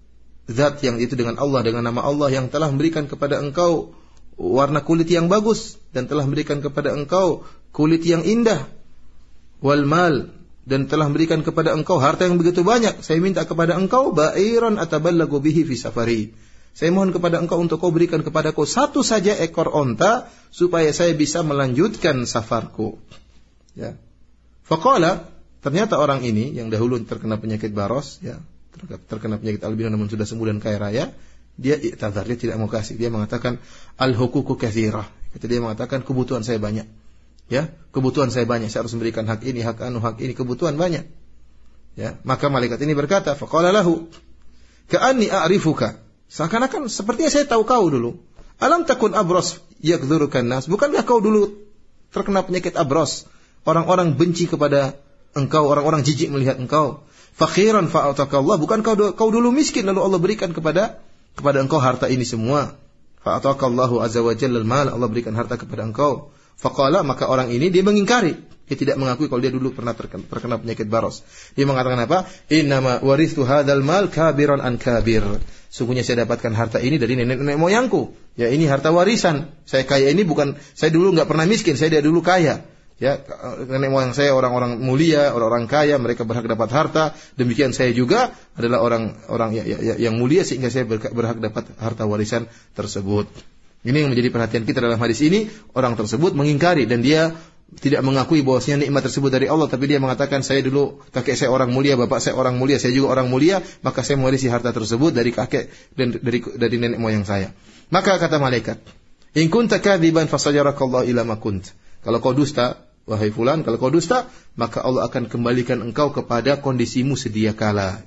zat yang itu, dengan Allah, dengan nama Allah yang telah memberikan kepada engkau warna kulit yang bagus dan telah memberikan kepada engkau kulit yang indah, wal mal, dan telah memberikan kepada engkau harta yang begitu banyak. Saya minta kepada engkau ba'iran ataballagu bihi fi safari. Saya mohon kepada engkau untuk kau berikan kepadaku satu saja ekor onta supaya saya bisa melanjutkan safarku. Ya. Faqala, ternyata orang ini yang dahulu terkena penyakit baros, ya, terkena penyakit albino namun sudah sembuh dan kaya raya, dia i'tadzar, dia tidak mau kasih. Dia mengatakan al-huququ katsirah. Dia mengatakan kebutuhan saya banyak. Ya, kebutuhan saya banyak, saya harus memberikan hak ini, hak anu, hak ini, kebutuhan banyak. Ya, maka malaikat ini berkata, faqala lahu, ka'anni a'rifuka. Seakan-akan sepertinya saya tahu kau dulu. Alam takun abros yakdzurukan nas. Bukankah kau dulu terkena penyakit abros? Orang-orang benci kepada engkau, orang-orang jijik melihat engkau. Fakhiran fa'ataka Allah. Bukan kau, kau dulu miskin lalu Allah berikan kepada kepada engkau harta ini semua. Fa'ataka Allahu azza wa jalla al-mal. Allah berikan harta kepada engkau. Faqala, maka orang ini dia mengingkari. Dia tidak mengakui kalau dia dulu pernah terkena, terkena penyakit baros. Dia mengatakan apa? Innama warithu hadzal mal kabiran an kabir. Sungguhnya saya dapatkan harta ini dari nenek-nenek moyangku. Ya, ini harta warisan. Saya kaya ini bukan, saya dulu enggak pernah miskin, saya dari dulu kaya. Ya, nenek moyang saya orang-orang mulia, orang-orang kaya, mereka berhak dapat harta. Demikian saya juga adalah orang-orang yang, yang, yang mulia sehingga saya berhak dapat harta warisan tersebut. Ini yang menjadi perhatian kita dalam hadis ini. Orang tersebut mengingkari dan dia tidak mengakui bahwasanya nikmat tersebut dari Allah, tapi dia mengatakan saya dulu kakek saya orang mulia, bapak saya orang mulia, saya juga orang mulia, maka saya mewarisi harta tersebut dari kakek dan dari dari nenek moyang saya. Maka kata malaikat, in kunta kadziban fasajarakallahu ila ma kunt. Kalau kau dusta, wahai fulan, kalau kau dusta, maka Allah akan kembalikan engkau kepada kondisimu sedia kala.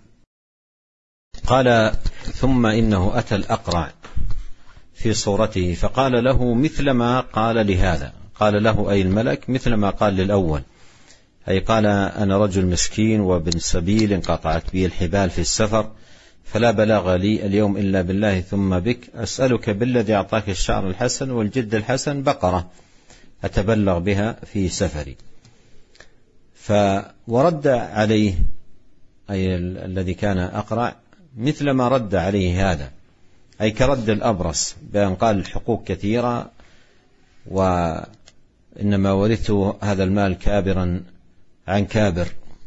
Qala thumma innahu ata al-aqra' في صورته فقال له مثل ما قال لهذا. قال له أي الملك مثل ما قال للأول، أي قال أنا رجل مسكين وابن سبيل انقطعت بي الحبال في السفر فلا بلاغ لي اليوم إلا بالله ثم بك، أسألك بالذي أعطاك الشعر الحسن والجد الحسن بقرة أتبلغ بها في سفري. فورد عليه أي الذي كان أقرع مثل ما رد عليه هذا، أي كرد الأبرص بأن قال الحقوق كثيرة وإنما ورثت هذا المال كابرا عن كابر.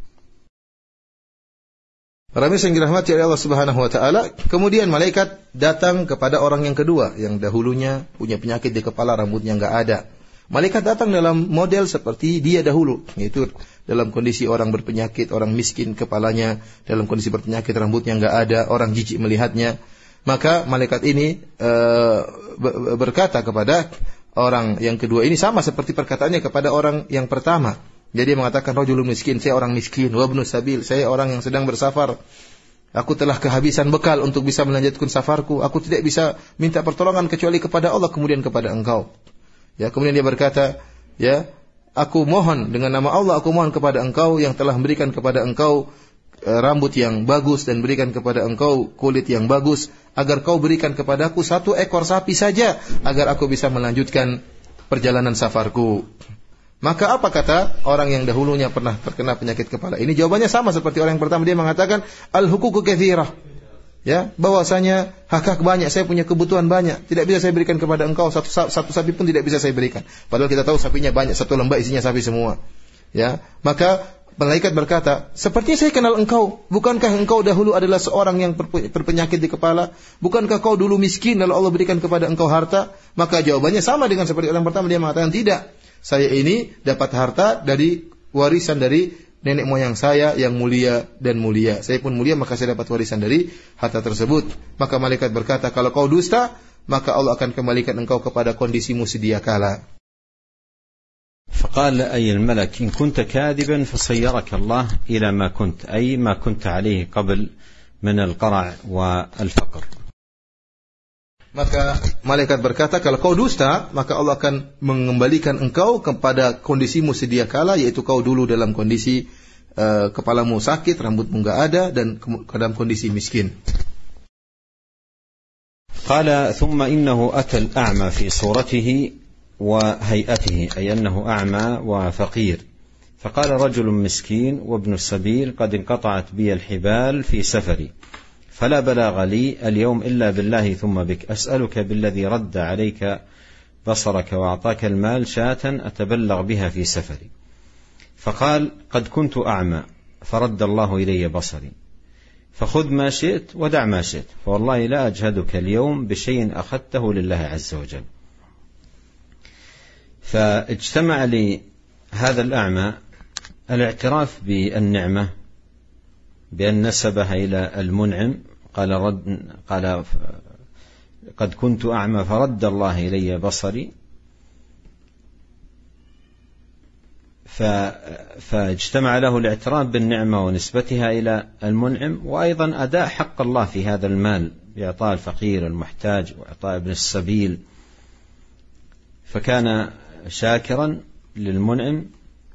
Para yang dirahmati oleh Allah Subhanahu wa taala, kemudian malaikat datang kepada orang yang kedua yang dahulunya punya penyakit di kepala, rambutnya enggak ada. Malaikat datang dalam model seperti dia dahulu, yaitu dalam kondisi orang berpenyakit, orang miskin kepalanya, dalam kondisi berpenyakit, rambutnya enggak ada, orang jijik melihatnya. Maka malaikat ini uh, berkata kepada orang yang kedua ini sama seperti perkataannya kepada orang yang pertama. Jadi dia mengatakan rajulun miskin, saya orang miskin, wa ibnu sabil, saya orang yang sedang bersafar. Aku telah kehabisan bekal untuk bisa melanjutkan safarku. Aku tidak bisa minta pertolongan kecuali kepada Allah, kemudian kepada engkau. Ya, kemudian dia berkata, ya, aku mohon dengan nama Allah, aku mohon kepada engkau yang telah memberikan kepada engkau rambut yang bagus dan berikan kepada engkau kulit yang bagus, agar kau berikan kepadaku satu ekor sapi saja agar aku bisa melanjutkan perjalanan safarku. Maka apa kata orang yang dahulunya pernah terkena penyakit kepala ini? Jawabannya sama seperti orang yang pertama. Dia mengatakan al-huququ katsirah. Ya, bahwasanya hak-hak banyak, saya punya kebutuhan banyak, tidak bisa saya berikan kepada engkau satu satu sapi pun tidak bisa saya berikan. Padahal kita tahu sapinya banyak, satu lembah isinya sapi semua. Ya, maka Malaikat berkata, seperti saya kenal engkau. Bukankah engkau dahulu adalah seorang yang berpenyakit di kepala? Bukankah kau dulu miskin lalu Allah berikan kepada engkau harta? Maka jawabannya sama dengan seperti orang pertama. Dia mengatakan, tidak. Saya ini dapat harta dari warisan dari nenek moyang saya yang mulia dan mulia. Saya pun mulia, maka saya dapat warisan dari harta tersebut. Maka malaikat berkata, kalau kau dusta, maka Allah akan kembalikan engkau kepada kondisimu sedia kala. فقال أي الملك إن كنت كاذبا فصيرك الله إلى ما كنت أي ما كنت عليه قبل من القرع والفقر. Maka malaikat berkata, kalau kau dusta, maka Allah akan mengembalikan engkau kepada kondisimu sedia kala, yaitu kau dulu dalam kondisi uh, kepalamu sakit, rambutmu enggak ada, dan dalam kondisi miskin. قال ثم إنه أتى الأعمى في صورته وهيئته أي أنه أعمى وفقير فقال رجل مسكين وابن السبيل قد انقطعت بي الحبال في سفري فلا بلاغ لي اليوم إلا بالله ثم بك أسألك بالذي رد عليك بصرك وأعطاك المال شاة أتبلغ بها في سفري فقال قد كنت أعمى فرد الله إلي بصري فخذ ما شئت ودع ما شئت فوالله لا أجهدك اليوم بشيء أخذته لله عز وجل. فاجتمع لهذا الأعمى الاعتراف بالنعمة بأن نسبها إلى المنعم قال, رد قال قد كنت أعمى فرد الله إلي بصري فاجتمع له الاعتراف بالنعمة ونسبتها إلى المنعم وأيضا أداء حق الله في هذا المال بإعطاء الفقير المحتاج وإعطاء ابن السبيل فكان شاكرا للمنعم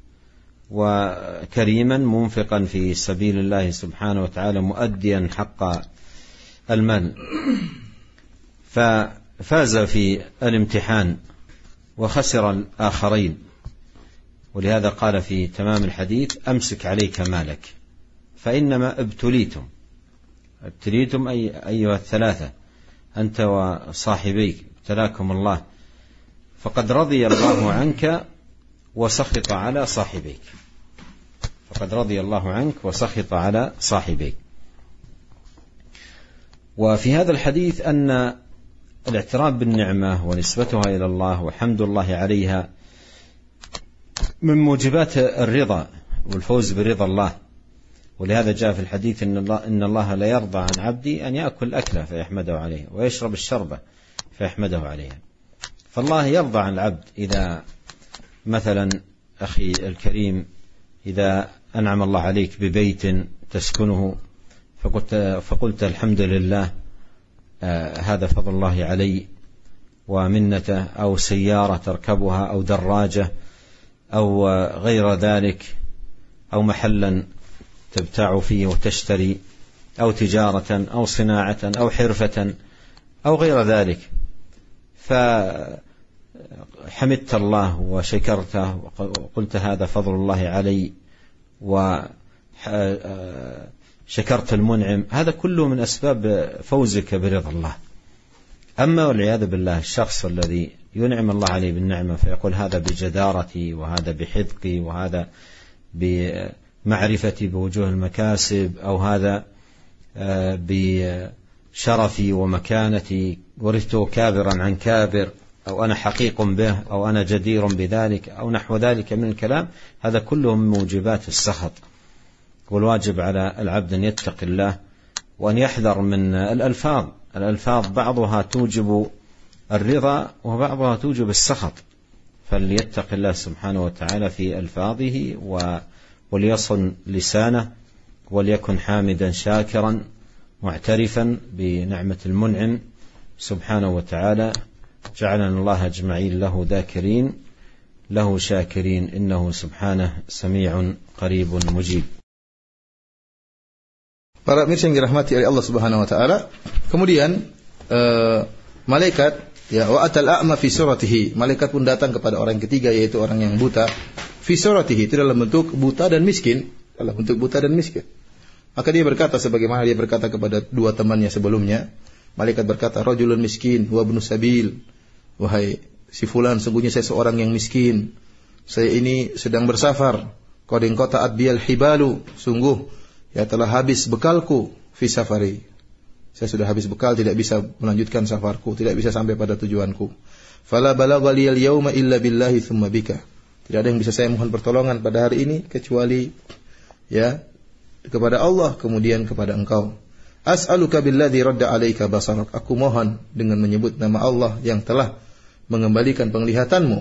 وكريما منفقا في سبيل الله سبحانه وتعالى مؤديا حق المال ففاز في الامتحان وخسر الآخرين. ولهذا قال في تمام الحديث أمسك عليك مالك فإنما ابتليتم ابتليتم أي أيها الثلاثة أنت وصاحبيك ابتلاكم الله فقد رضي الله عنك وسخط على صاحبيك فقد رضي الله عنك وسخط على صاحبيك. وفي هذا الحديث أن الاعتراف بالنعمة ونسبتها إلى الله وحمد الله عليها من موجبات الرضا والفوز برضا الله. ولهذا جاء في الحديث إن الله, إن الله لا يرضى عن عبدي أن يأكل أكله فيحمده عليه ويشرب الشربة فيحمده عليها. فالله يرضى عن العبد إذا مثلا أخي الكريم إذا أنعم الله عليك ببيت تسكنه فقلت, فقلت الحمد لله آه هذا فضل الله علي ومنته أو سيارة تركبها أو دراجة أو غير ذلك أو محلا تبتاع فيه وتشتري أو تجارة أو صناعة أو حرفة أو غير ذلك فحمدت الله وشكرته وقلت هذا فضل الله علي وشكرت المنعم هذا كله من أسباب فوزك برضا الله. أما والعياذ بالله الشخص الذي ينعم الله عليه بالنعمة فيقول هذا بجدارتي وهذا بحذقي وهذا بمعرفتي بوجوه المكاسب أو هذا بشرفي ومكانتي ورثته كابرا عن كابر أو أنا حقيق به أو أنا جدير بذلك أو نحو ذلك من الكلام هذا كله من موجبات السخط. والواجب على العبد أن يتقي الله وأن يحذر من الألفاظ الألفاظ بعضها توجب الرضا وبعضها توجب السخط فليتق الله سبحانه وتعالى في ألفاظه وليصن لسانه وليكن حامدا شاكرا معترفا بنعمة المنعم سبحانه وتعالى. جعلنا الله أجمعين له ذاكرين له شاكرين إنه سبحانه سميع قريب مجيب. Para mirsa yang dirahmati oleh Allah Subhanahu wa taala, kemudian uh, malaikat ya wa atal a'ma fi suratihi, malaikat pun datang kepada orang ketiga yaitu orang yang buta fi suratihi, itu dalam bentuk buta dan miskin, dalam bentuk buta dan miskin. Maka dia berkata sebagaimana dia berkata kepada dua temannya sebelumnya, malaikat berkata rajulun miskin wa ibnu sabil, wahai si fulan sungguhnya saya seorang yang miskin, saya ini sedang bersafar Qad inqata'at biyal hibalu, sungguh ya telah habis bekalku fi safari. Saya sudah habis bekal, tidak bisa melanjutkan safarku, tidak bisa sampai pada tujuanku. Fala balagha liyal yauma illa billahi tsumma bika. Tidak ada yang bisa saya mohon pertolongan pada hari ini kecuali ya kepada Allah, kemudian kepada engkau. As'aluka billadzi radda 'alaika basarak. Aku mohon dengan menyebut nama Allah yang telah mengembalikan penglihatanmu.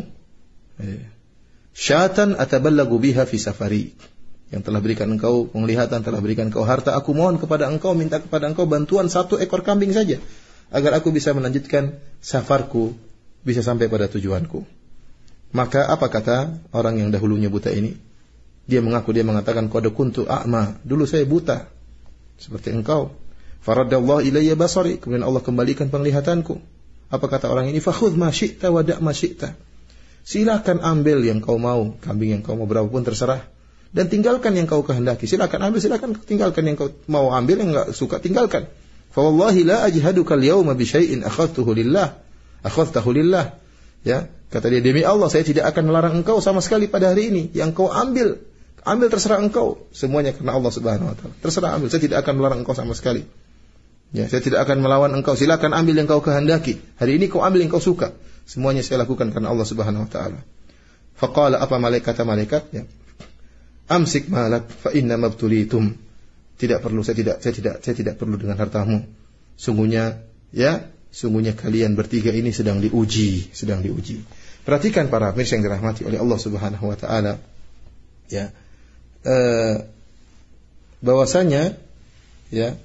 Syatan ataballagu biha fi safari. Yang telah berikan engkau penglihatan, telah berikan engkau harta. Aku mohon kepada engkau, minta kepada engkau bantuan satu ekor kambing saja, agar aku bisa melanjutkan safarku, bisa sampai pada tujuanku. Maka apa kata orang yang dahulunya buta ini? Dia mengaku, dia mengatakan, qad kuntu a'ma. Dulu saya buta, seperti engkau. Faraddallahu ilayya basari. Kemudian Allah kembalikan penglihatanku. Apa kata orang ini? Fakhudh ma syi'ta wa da' ma syi'ta. Silakan ambil yang kau mau, kambing yang kau mau berapapun terserah, dan tinggalkan yang kau kehendaki. Silakan ambil, silakan tinggalkan yang kau mau ambil, yang enggak suka tinggalkan. Fa wallahi la ajhaduka al-yawma bi syai'in akhadtuhu lillah. Akhadtahu lillah. Ya, kata dia, demi Allah saya tidak akan melarang engkau sama sekali pada hari ini. Yang kau ambil, ambil terserah engkau. Semuanya karena Allah Subhanahu wa taala. Terserah ambil, saya tidak akan melarang engkau sama sekali. Ya, saya tidak akan melawan engkau. Silakan ambil yang kau kehendaki. Hari ini kau ambil yang kau suka. Semuanya saya lakukan karena Allah Subhanahu wa taala. Faqala, apa malaikat kata malaikat? Ya. Amsik malak fa inna mabtulitum. Tidak perlu, saya tidak saya tidak saya tidak perlu dengan hartamu. Sungguhnya ya, sungguhnya kalian bertiga ini sedang diuji, sedang diuji. Perhatikan para pemirsa yang dirahmati oleh Allah Subhanahu wa taala. Ya. Eh, bahwasanya ya,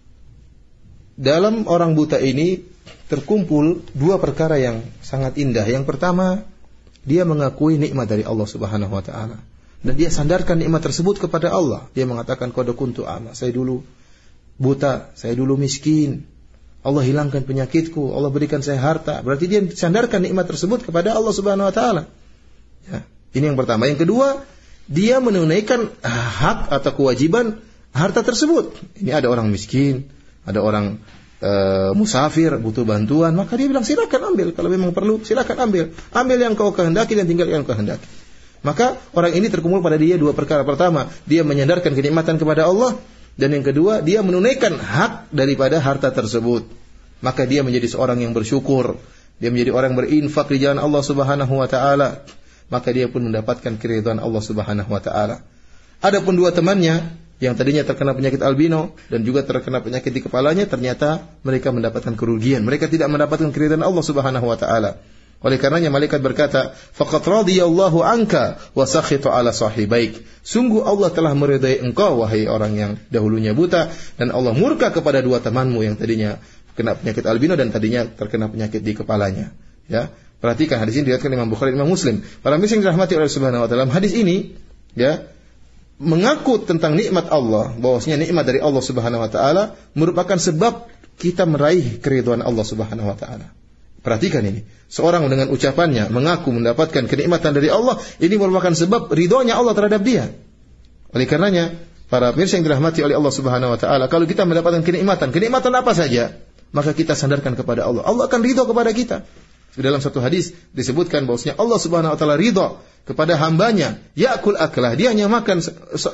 dalam orang buta ini terkumpul dua perkara yang sangat indah. Yang pertama, dia mengakui nikmat dari Allah Subhanahu wa taala, dan dia sandarkan nikmat tersebut kepada Allah. Dia mengatakan, qad kuntu a'ma. Saya dulu buta, saya dulu miskin. Allah hilangkan penyakitku, Allah berikan saya harta. Berarti dia sandarkan nikmat tersebut kepada Allah Subhanahu wa taala. Ya, ini yang pertama. Yang kedua, dia menunaikan hak atau kewajiban harta tersebut. Ini ada orang miskin, ada orang uh, musafir, butuh bantuan, maka dia bilang silakan ambil, kalau memang perlu silakan ambil. Ambil yang kau kehendaki dan tinggal yang kau kehendaki. Maka orang ini terkumpul pada dia dua perkara. Pertama, dia menyandarkan kenikmatan kepada Allah, dan yang kedua, dia menunaikan hak daripada harta tersebut. Maka dia menjadi seorang yang bersyukur, dia menjadi orang yang berinfak di jalan Allah Subhanahu wa taala. Maka dia pun mendapatkan keridhaan Allah Subhanahu wa taala. Adapun dua temannya yang tadinya terkena penyakit albino dan juga terkena penyakit di kepalanya, ternyata mereka mendapatkan kerugian. Mereka tidak mendapatkan keridhaan Allah Subhanahu wa taala. Oleh karenanya malaikat berkata, faqad radiyallahu anka wa sakhita ala sahibaik. Sungguh Allah telah meridai engkau wahai orang yang dahulunya buta, dan Allah murka kepada dua temanmu yang tadinya kena penyakit albino dan tadinya terkena penyakit di kepalanya. Ya, perhatikan hadis ini diriwayatkan Imam Bukhari dan Imam Muslim. Para muslim dirahmati oleh Subhanahu wa taala, hadis ini ya mengaku tentang nikmat Allah, bahwasanya nikmat dari Allah Subhanahu wa taala merupakan sebab kita meraih keridhaan Allah Subhanahu wa taala. Perhatikan ini, seorang dengan ucapannya mengaku mendapatkan kenikmatan dari Allah, ini merupakan sebab ridhonya Allah terhadap dia. Oleh karenanya, para pemirsa yang dirahmati oleh Allah Subhanahu wa taala, kalau kita mendapatkan kenikmatan, kenikmatan apa saja, maka kita sandarkan kepada Allah. Allah akan ridho kepada kita. Dalam satu hadis disebutkan bahwasanya Allah Subhanahu wa taala ridho kepada hambanya, ya'kul aklah, dia hanya makan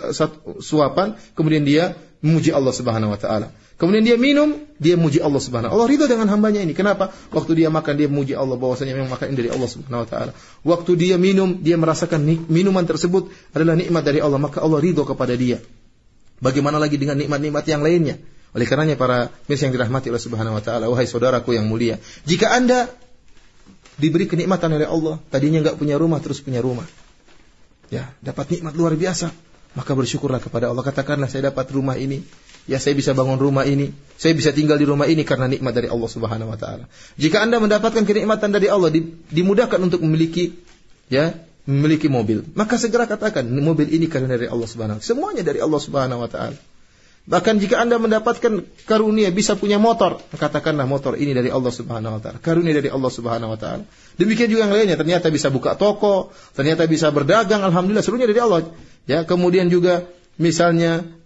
suapan, kemudian dia memuji Allah Subhanahu wa taala. Kemudian dia minum, dia memuji Allah Subhanahu wa taala. Allah ridho dengan hambanya ini. Kenapa? Waktu dia makan, dia memuji Allah, bahwasanya memang makan ini dari Allah Subhanahu wa taala. Waktu dia minum, dia merasakan minuman tersebut adalah nikmat dari Allah, maka Allah ridho kepada dia. Bagaimana lagi dengan nikmat-nikmat yang lainnya? Oleh karenanya para pemirsa yang dirahmati Allah Subhanahu wa taala, wahai saudaraku yang mulia, jika Anda diberi kenikmatan oleh Allah, tadinya enggak punya rumah terus punya rumah, ya, dapat nikmat luar biasa, maka bersyukurlah kepada Allah. Katakanlah, saya dapat rumah ini, ya, saya bisa bangun rumah ini, saya bisa tinggal di rumah ini karena nikmat dari Allah Subhanahu wa taala. Jika Anda mendapatkan kenikmatan dari Allah, dimudahkan untuk memiliki, ya, memiliki mobil, maka segera katakan, mobil ini karena dari Allah Subhanahu wa taala. Semuanya dari Allah Subhanahu wa taala. Bahkan jika Anda mendapatkan karunia bisa punya motor, katakanlah motor ini dari Allah Subhanahu wa taala, karunia dari Allah Subhanahu wa taala. Demikian juga yang lainnya, ternyata bisa buka toko, ternyata bisa berdagang, alhamdulillah seluruhnya dari Allah. Ya, kemudian juga misalnya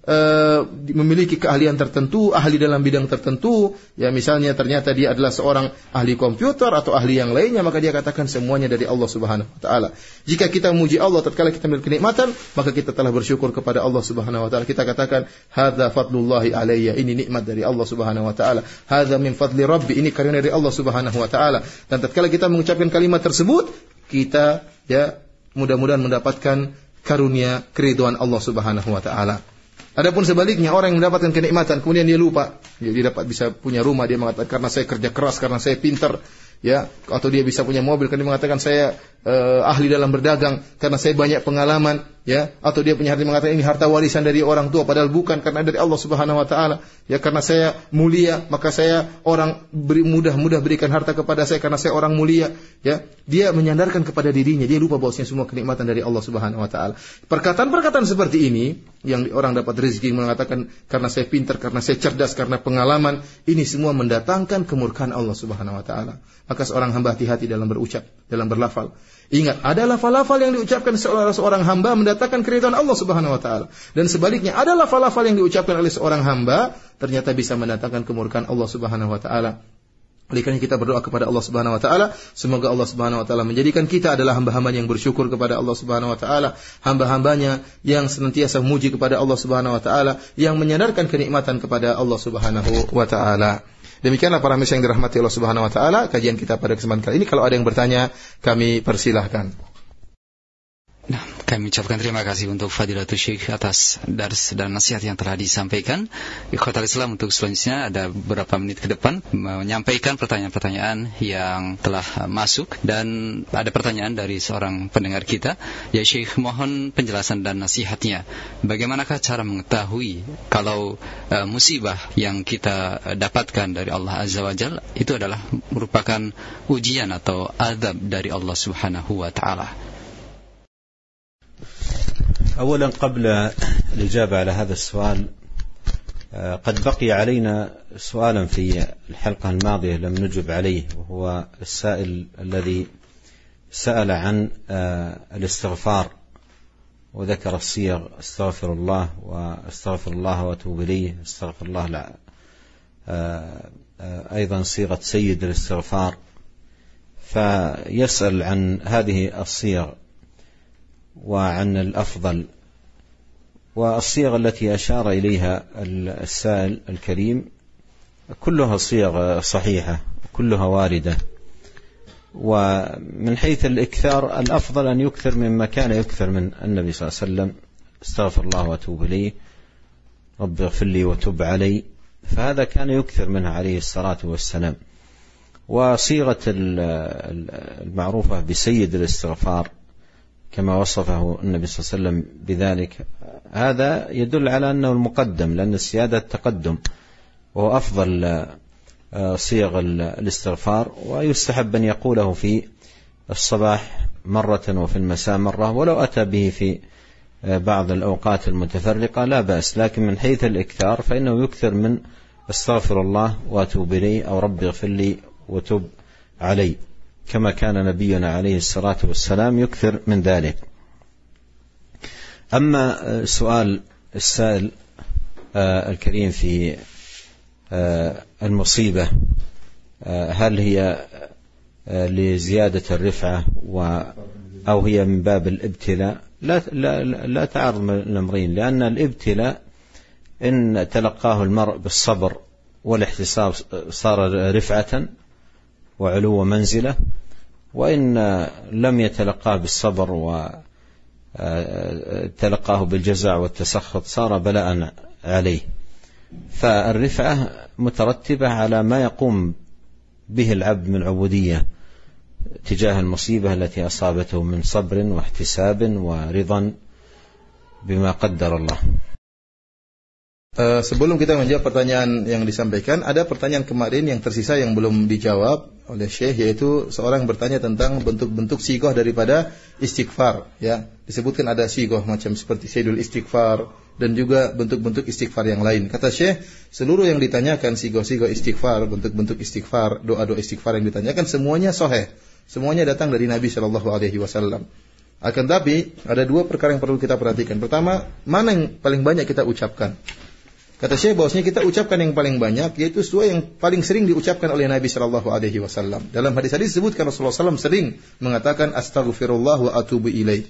Uh, memiliki keahlian tertentu, ahli dalam bidang tertentu, ya misalnya ternyata dia adalah seorang ahli komputer atau ahli yang lainnya, maka dia katakan semuanya dari Allah Subhanahu wa taala. Jika kita memuji Allah tatkala kita memiliki kenikmatan, maka kita telah bersyukur kepada Allah Subhanahu wa taala. Kita katakan hadza fadlullahi alayya, ini nikmat dari Allah Subhanahu wa taala. Hadza min fadli rabbi, ini karunia dari Allah Subhanahu wa taala. Dan tatkala kita mengucapkan kalimat tersebut, kita ya mudah-mudahan mendapatkan karunia keridhaan Allah Subhanahu wa taala. Adapun sebaliknya, orang yang mendapatkan kenikmatan kemudian dia lupa, ya, dia dapat bisa punya rumah, dia mengatakan karena saya kerja keras, karena saya pintar, ya, atau dia bisa punya mobil karena dia mengatakan saya uh, ahli dalam berdagang, karena saya banyak pengalaman, ya, atau dia punya harta mengatakan ini harta warisan dari orang tua, padahal bukan, karena dari Allah Subhanahu wa taala, ya, karena saya mulia maka saya orang beri, mudah-mudah berikan harta kepada saya karena saya orang mulia, ya. Dia menyandarkan kepada dirinya, dia lupa bahwasanya semua kenikmatan dari Allah Subhanahu wa taala. Perkataan-perkataan seperti ini yang orang dapat rezeki mengatakan karena saya pintar, karena saya cerdas, karena pengalaman, ini semua mendatangkan kemurkaan Allah Subhanahu wa taala. Maka seorang hamba hati-hati dalam berucap, dalam berlafal. Ingat, ada lafal-lafal yang diucapkan seorang, seorang hamba mendatangkan keridhaan Allah Subhanahu wa taala. Dan sebaliknya, ada lafal-lafal yang diucapkan oleh seorang hamba ternyata bisa mendatangkan kemurkaan Allah Subhanahu wa taala. Oleh karena kita berdoa kepada Allah Subhanahu wa taala, semoga Allah Subhanahu wa taala menjadikan kita adalah hamba-hamba yang bersyukur kepada Allah Subhanahu wa taala, hamba-hambanya yang senantiasa memuji kepada Allah Subhanahu wa taala, yang menyandarkan kenikmatan kepada Allah Subhanahu wa taala. Demikianlah para misi yang dirahmati Allah Subhanahu wa taala, kajian kita pada kesempatan kali ini. Kalau ada yang bertanya, kami persilahkan. Nah, kami ucapkan terima kasih untuk Fadilatul Syekh atas dars dan nasihat yang telah disampaikan. Ikhwatal Islam, untuk selanjutnya ada beberapa menit ke depan menyampaikan pertanyaan-pertanyaan yang telah masuk, dan ada pertanyaan dari seorang pendengar kita. Ya Syekh, mohon penjelasan dan nasihatnya. Bagaimanakah cara mengetahui kalau uh, musibah yang kita dapatkan dari Allah Azza wa Jalla itu adalah merupakan ujian atau azab dari Allah Subhanahu wa taala? أولا قبل الإجابة على هذا السؤال قد بقي علينا سؤالا في الحلقة الماضية لم نجب عليه، وهو السائل الذي سأل عن الاستغفار وذكر الصيغ استغفر الله واستغفر الله وأتوب إليه، استغفر الله لا أيضا صيغة سيد الاستغفار، فيسأل عن هذه الصيغ وعن الأفضل. والصيغ التي أشار إليها السائل الكريم كلها صيغ صحيحة، كلها واردة. ومن حيث الإكثار الأفضل أن يكثر مما كان يكثر من النبي صلى الله عليه وسلم، استغفر الله وأتوب إليه، رب اغفر لي وتب علي، فهذا كان يكثر منها عليه الصلاة والسلام. وصيغة المعروفة بسيد الاستغفار كما وصفه النبي صلى الله عليه وسلم بذلك، هذا يدل على أنه المقدم، لأن السيادة التقدم، وهو أفضل صيغ الاستغفار. ويستحب أن يقوله في الصباح مرة وفي المساء مرة، ولو أتى به في بعض الأوقات المتفرقة لا بأس، لكن من حيث الإكثار فإنه يكثر من استغفر الله وأتوب إليه أو رب اغفر لي وتب علي، كما كان نبينا عليه الصلاة والسلام يكثر من ذلك. أما سؤال السائل الكريم في المصيبة هل هي لزيادة الرفعة أو هي من باب الابتلاء، لا, لا, لا تعارض الأمرين، لأن الابتلاء إن تلقاه المرء بالصبر والاحتساب صار رفعة وعلو منزلة، وإن لم يتلقاه بالصبر وتلقاه بالجزع والتسخط صار بلاء عليه. فالرفعة مترتبة على ما يقوم به العبد من عبودية تجاه المصيبة التي أصابته من صبر واحتساب ورضا بما قدر الله. Uh, sebelum kita menjawab pertanyaan yang disampaikan, ada pertanyaan kemarin yang tersisa yang belum dijawab oleh Syekh, yaitu seorang bertanya tentang bentuk-bentuk sigoh daripada istighfar. Ya, disebutkan ada sigoh macam seperti sayyidul istighfar dan juga bentuk-bentuk istighfar yang lain. Kata Syekh, seluruh yang ditanyakan sigoh-sigoh istighfar, bentuk-bentuk istighfar, doa-doa istighfar yang ditanyakan semuanya sahih, semuanya datang dari Nabi Shallallahu Alaihi Wasallam. Akan tapi ada dua perkara yang perlu kita perhatikan. Pertama, mana yang paling banyak kita ucapkan? Kata Syekh bahwasanya kita ucapkan yang paling banyak yaitu sesuatu yang paling sering diucapkan oleh Nabi sallallahu alaihi wasallam. Dalam hadis-hadis disebutkan Rasulullah sallallahu alaihi wasallam sering mengatakan astaghfirullah wa atubu ilaih.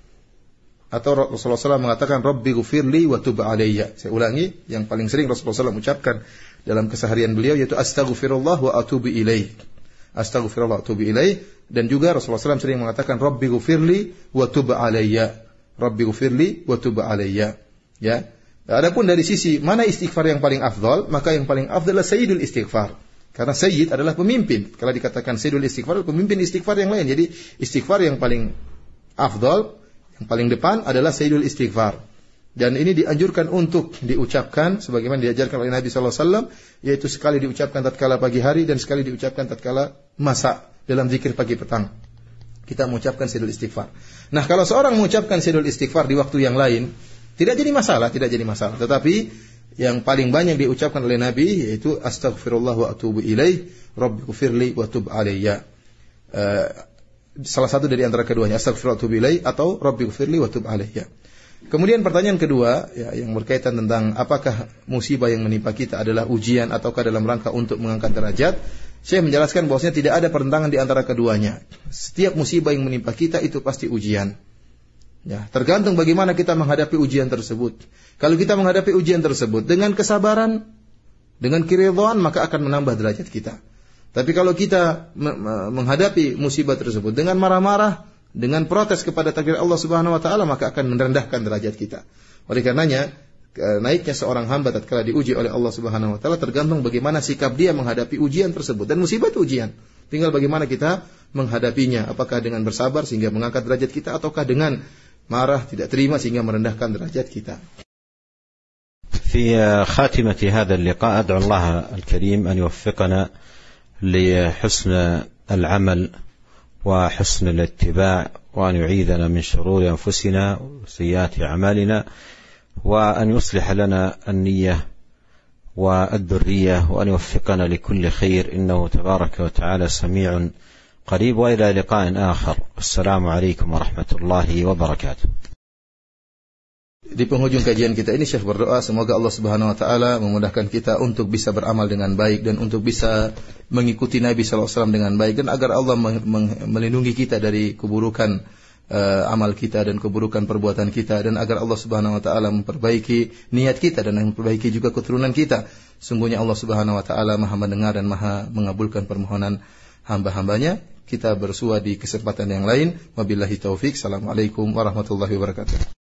Atau Rasulullah sallallahu alaihi wasallam mengatakan Rabbi ghfirli wa tub alayya. Saya ulangi, yang paling sering Rasulullah sallallahu alaihi wasallam ucapkan dalam keseharian beliau yaitu astaghfirullah wa atubu ilaih. Astaghfirullah wa atubu ilaih. Dan juga Rasulullah sallallahu alaihi wasallam sering mengatakan Rabbi ghfirli wa tub alayya. Rabbi ghfirli wa tub alayya. Ya. Adapun dari sisi mana istighfar yang paling afdal, maka yang paling afdal adalah sayyidul istighfar. Karena sayyid adalah pemimpin. Kalau dikatakan sayyidul istighfar, pemimpin istighfar yang lain. Jadi istighfar yang paling afdal, yang paling depan adalah sayyidul istighfar. Dan ini dianjurkan untuk diucapkan sebagaimana diajarkan oleh Nabi sallallahu alaihi wasallam, yaitu sekali diucapkan tatkala pagi hari dan sekali diucapkan tatkala masa dalam zikir pagi petang. Kita mengucapkan sayyidul istighfar. Nah, kalau seorang mengucapkan sayyidul istighfar di waktu yang lain, tidak jadi masalah, tidak jadi masalah. Tetapi yang paling banyak diucapkan oleh Nabi yaitu astaghfirullah wa atubu ilaih, rabbighfirli wa tub alayya. Uh, salah satu dari antara keduanya, astaghfirullah wa atubu ilaih atau rabbighfirli wa tub alayya. Kemudian pertanyaan kedua ya, yang berkaitan tentang apakah musibah yang menimpa kita adalah ujian ataukah dalam rangka untuk mengangkat derajat. Saya menjelaskan bahwasanya tidak ada pertentangan di antara keduanya. Setiap musibah yang menimpa kita itu pasti ujian. Ya, tergantung bagaimana kita menghadapi ujian tersebut. Kalau kita menghadapi ujian tersebut dengan kesabaran, dengan keridhaan, maka akan menambah derajat kita. Tapi kalau kita menghadapi musibah tersebut dengan marah-marah, dengan protes kepada takdir Allah Subhanahu wa taala, maka akan merendahkan derajat kita. Oleh karenanya, naiknya seorang hamba tatkala diuji oleh Allah Subhanahu wa taala tergantung bagaimana sikap dia menghadapi ujian tersebut. Dan musibah itu ujian. Tinggal bagaimana kita menghadapinya, apakah dengan bersabar sehingga mengangkat derajat kita ataukah dengan marah, tidak terima sehingga merendahkan derajat kita. في خاتمة هذا اللقاء أدعو الله الكريم أن يوفقنا لحسن العمل وحسن الاتباع وأن يعيذنا من شرور أنفسنا وسيئات أعمالنا وأن يصلح لنا النية والذرية وأن يوفقنا لكل خير إنه تبارك وتعالى سميع قريب. وإلى لقاء آخر. السلام عليكم ورحمة الله وبركاته. Di penghujung kajian kita ini Syekh berdoa semoga Allah Subhanahu wa taala memudahkan kita untuk bisa beramal dengan baik dan untuk bisa mengikuti Nabi sallallahu alaihi wasallam dengan baik, dan agar Allah melindungi kita dari keburukan uh, amal kita dan keburukan perbuatan kita, dan agar Allah Subhanahu wa taala memperbaiki niat kita dan memperbaiki juga keturunan kita. Sungguhnya Allah Subhanahu wa taala Maha mendengar dan Maha mengabulkan permohonan hamba-hambanya. Kita bersua di kesempatan yang lain. Wabillahi taufik. Assalamualaikum warahmatullahi wabarakatuh.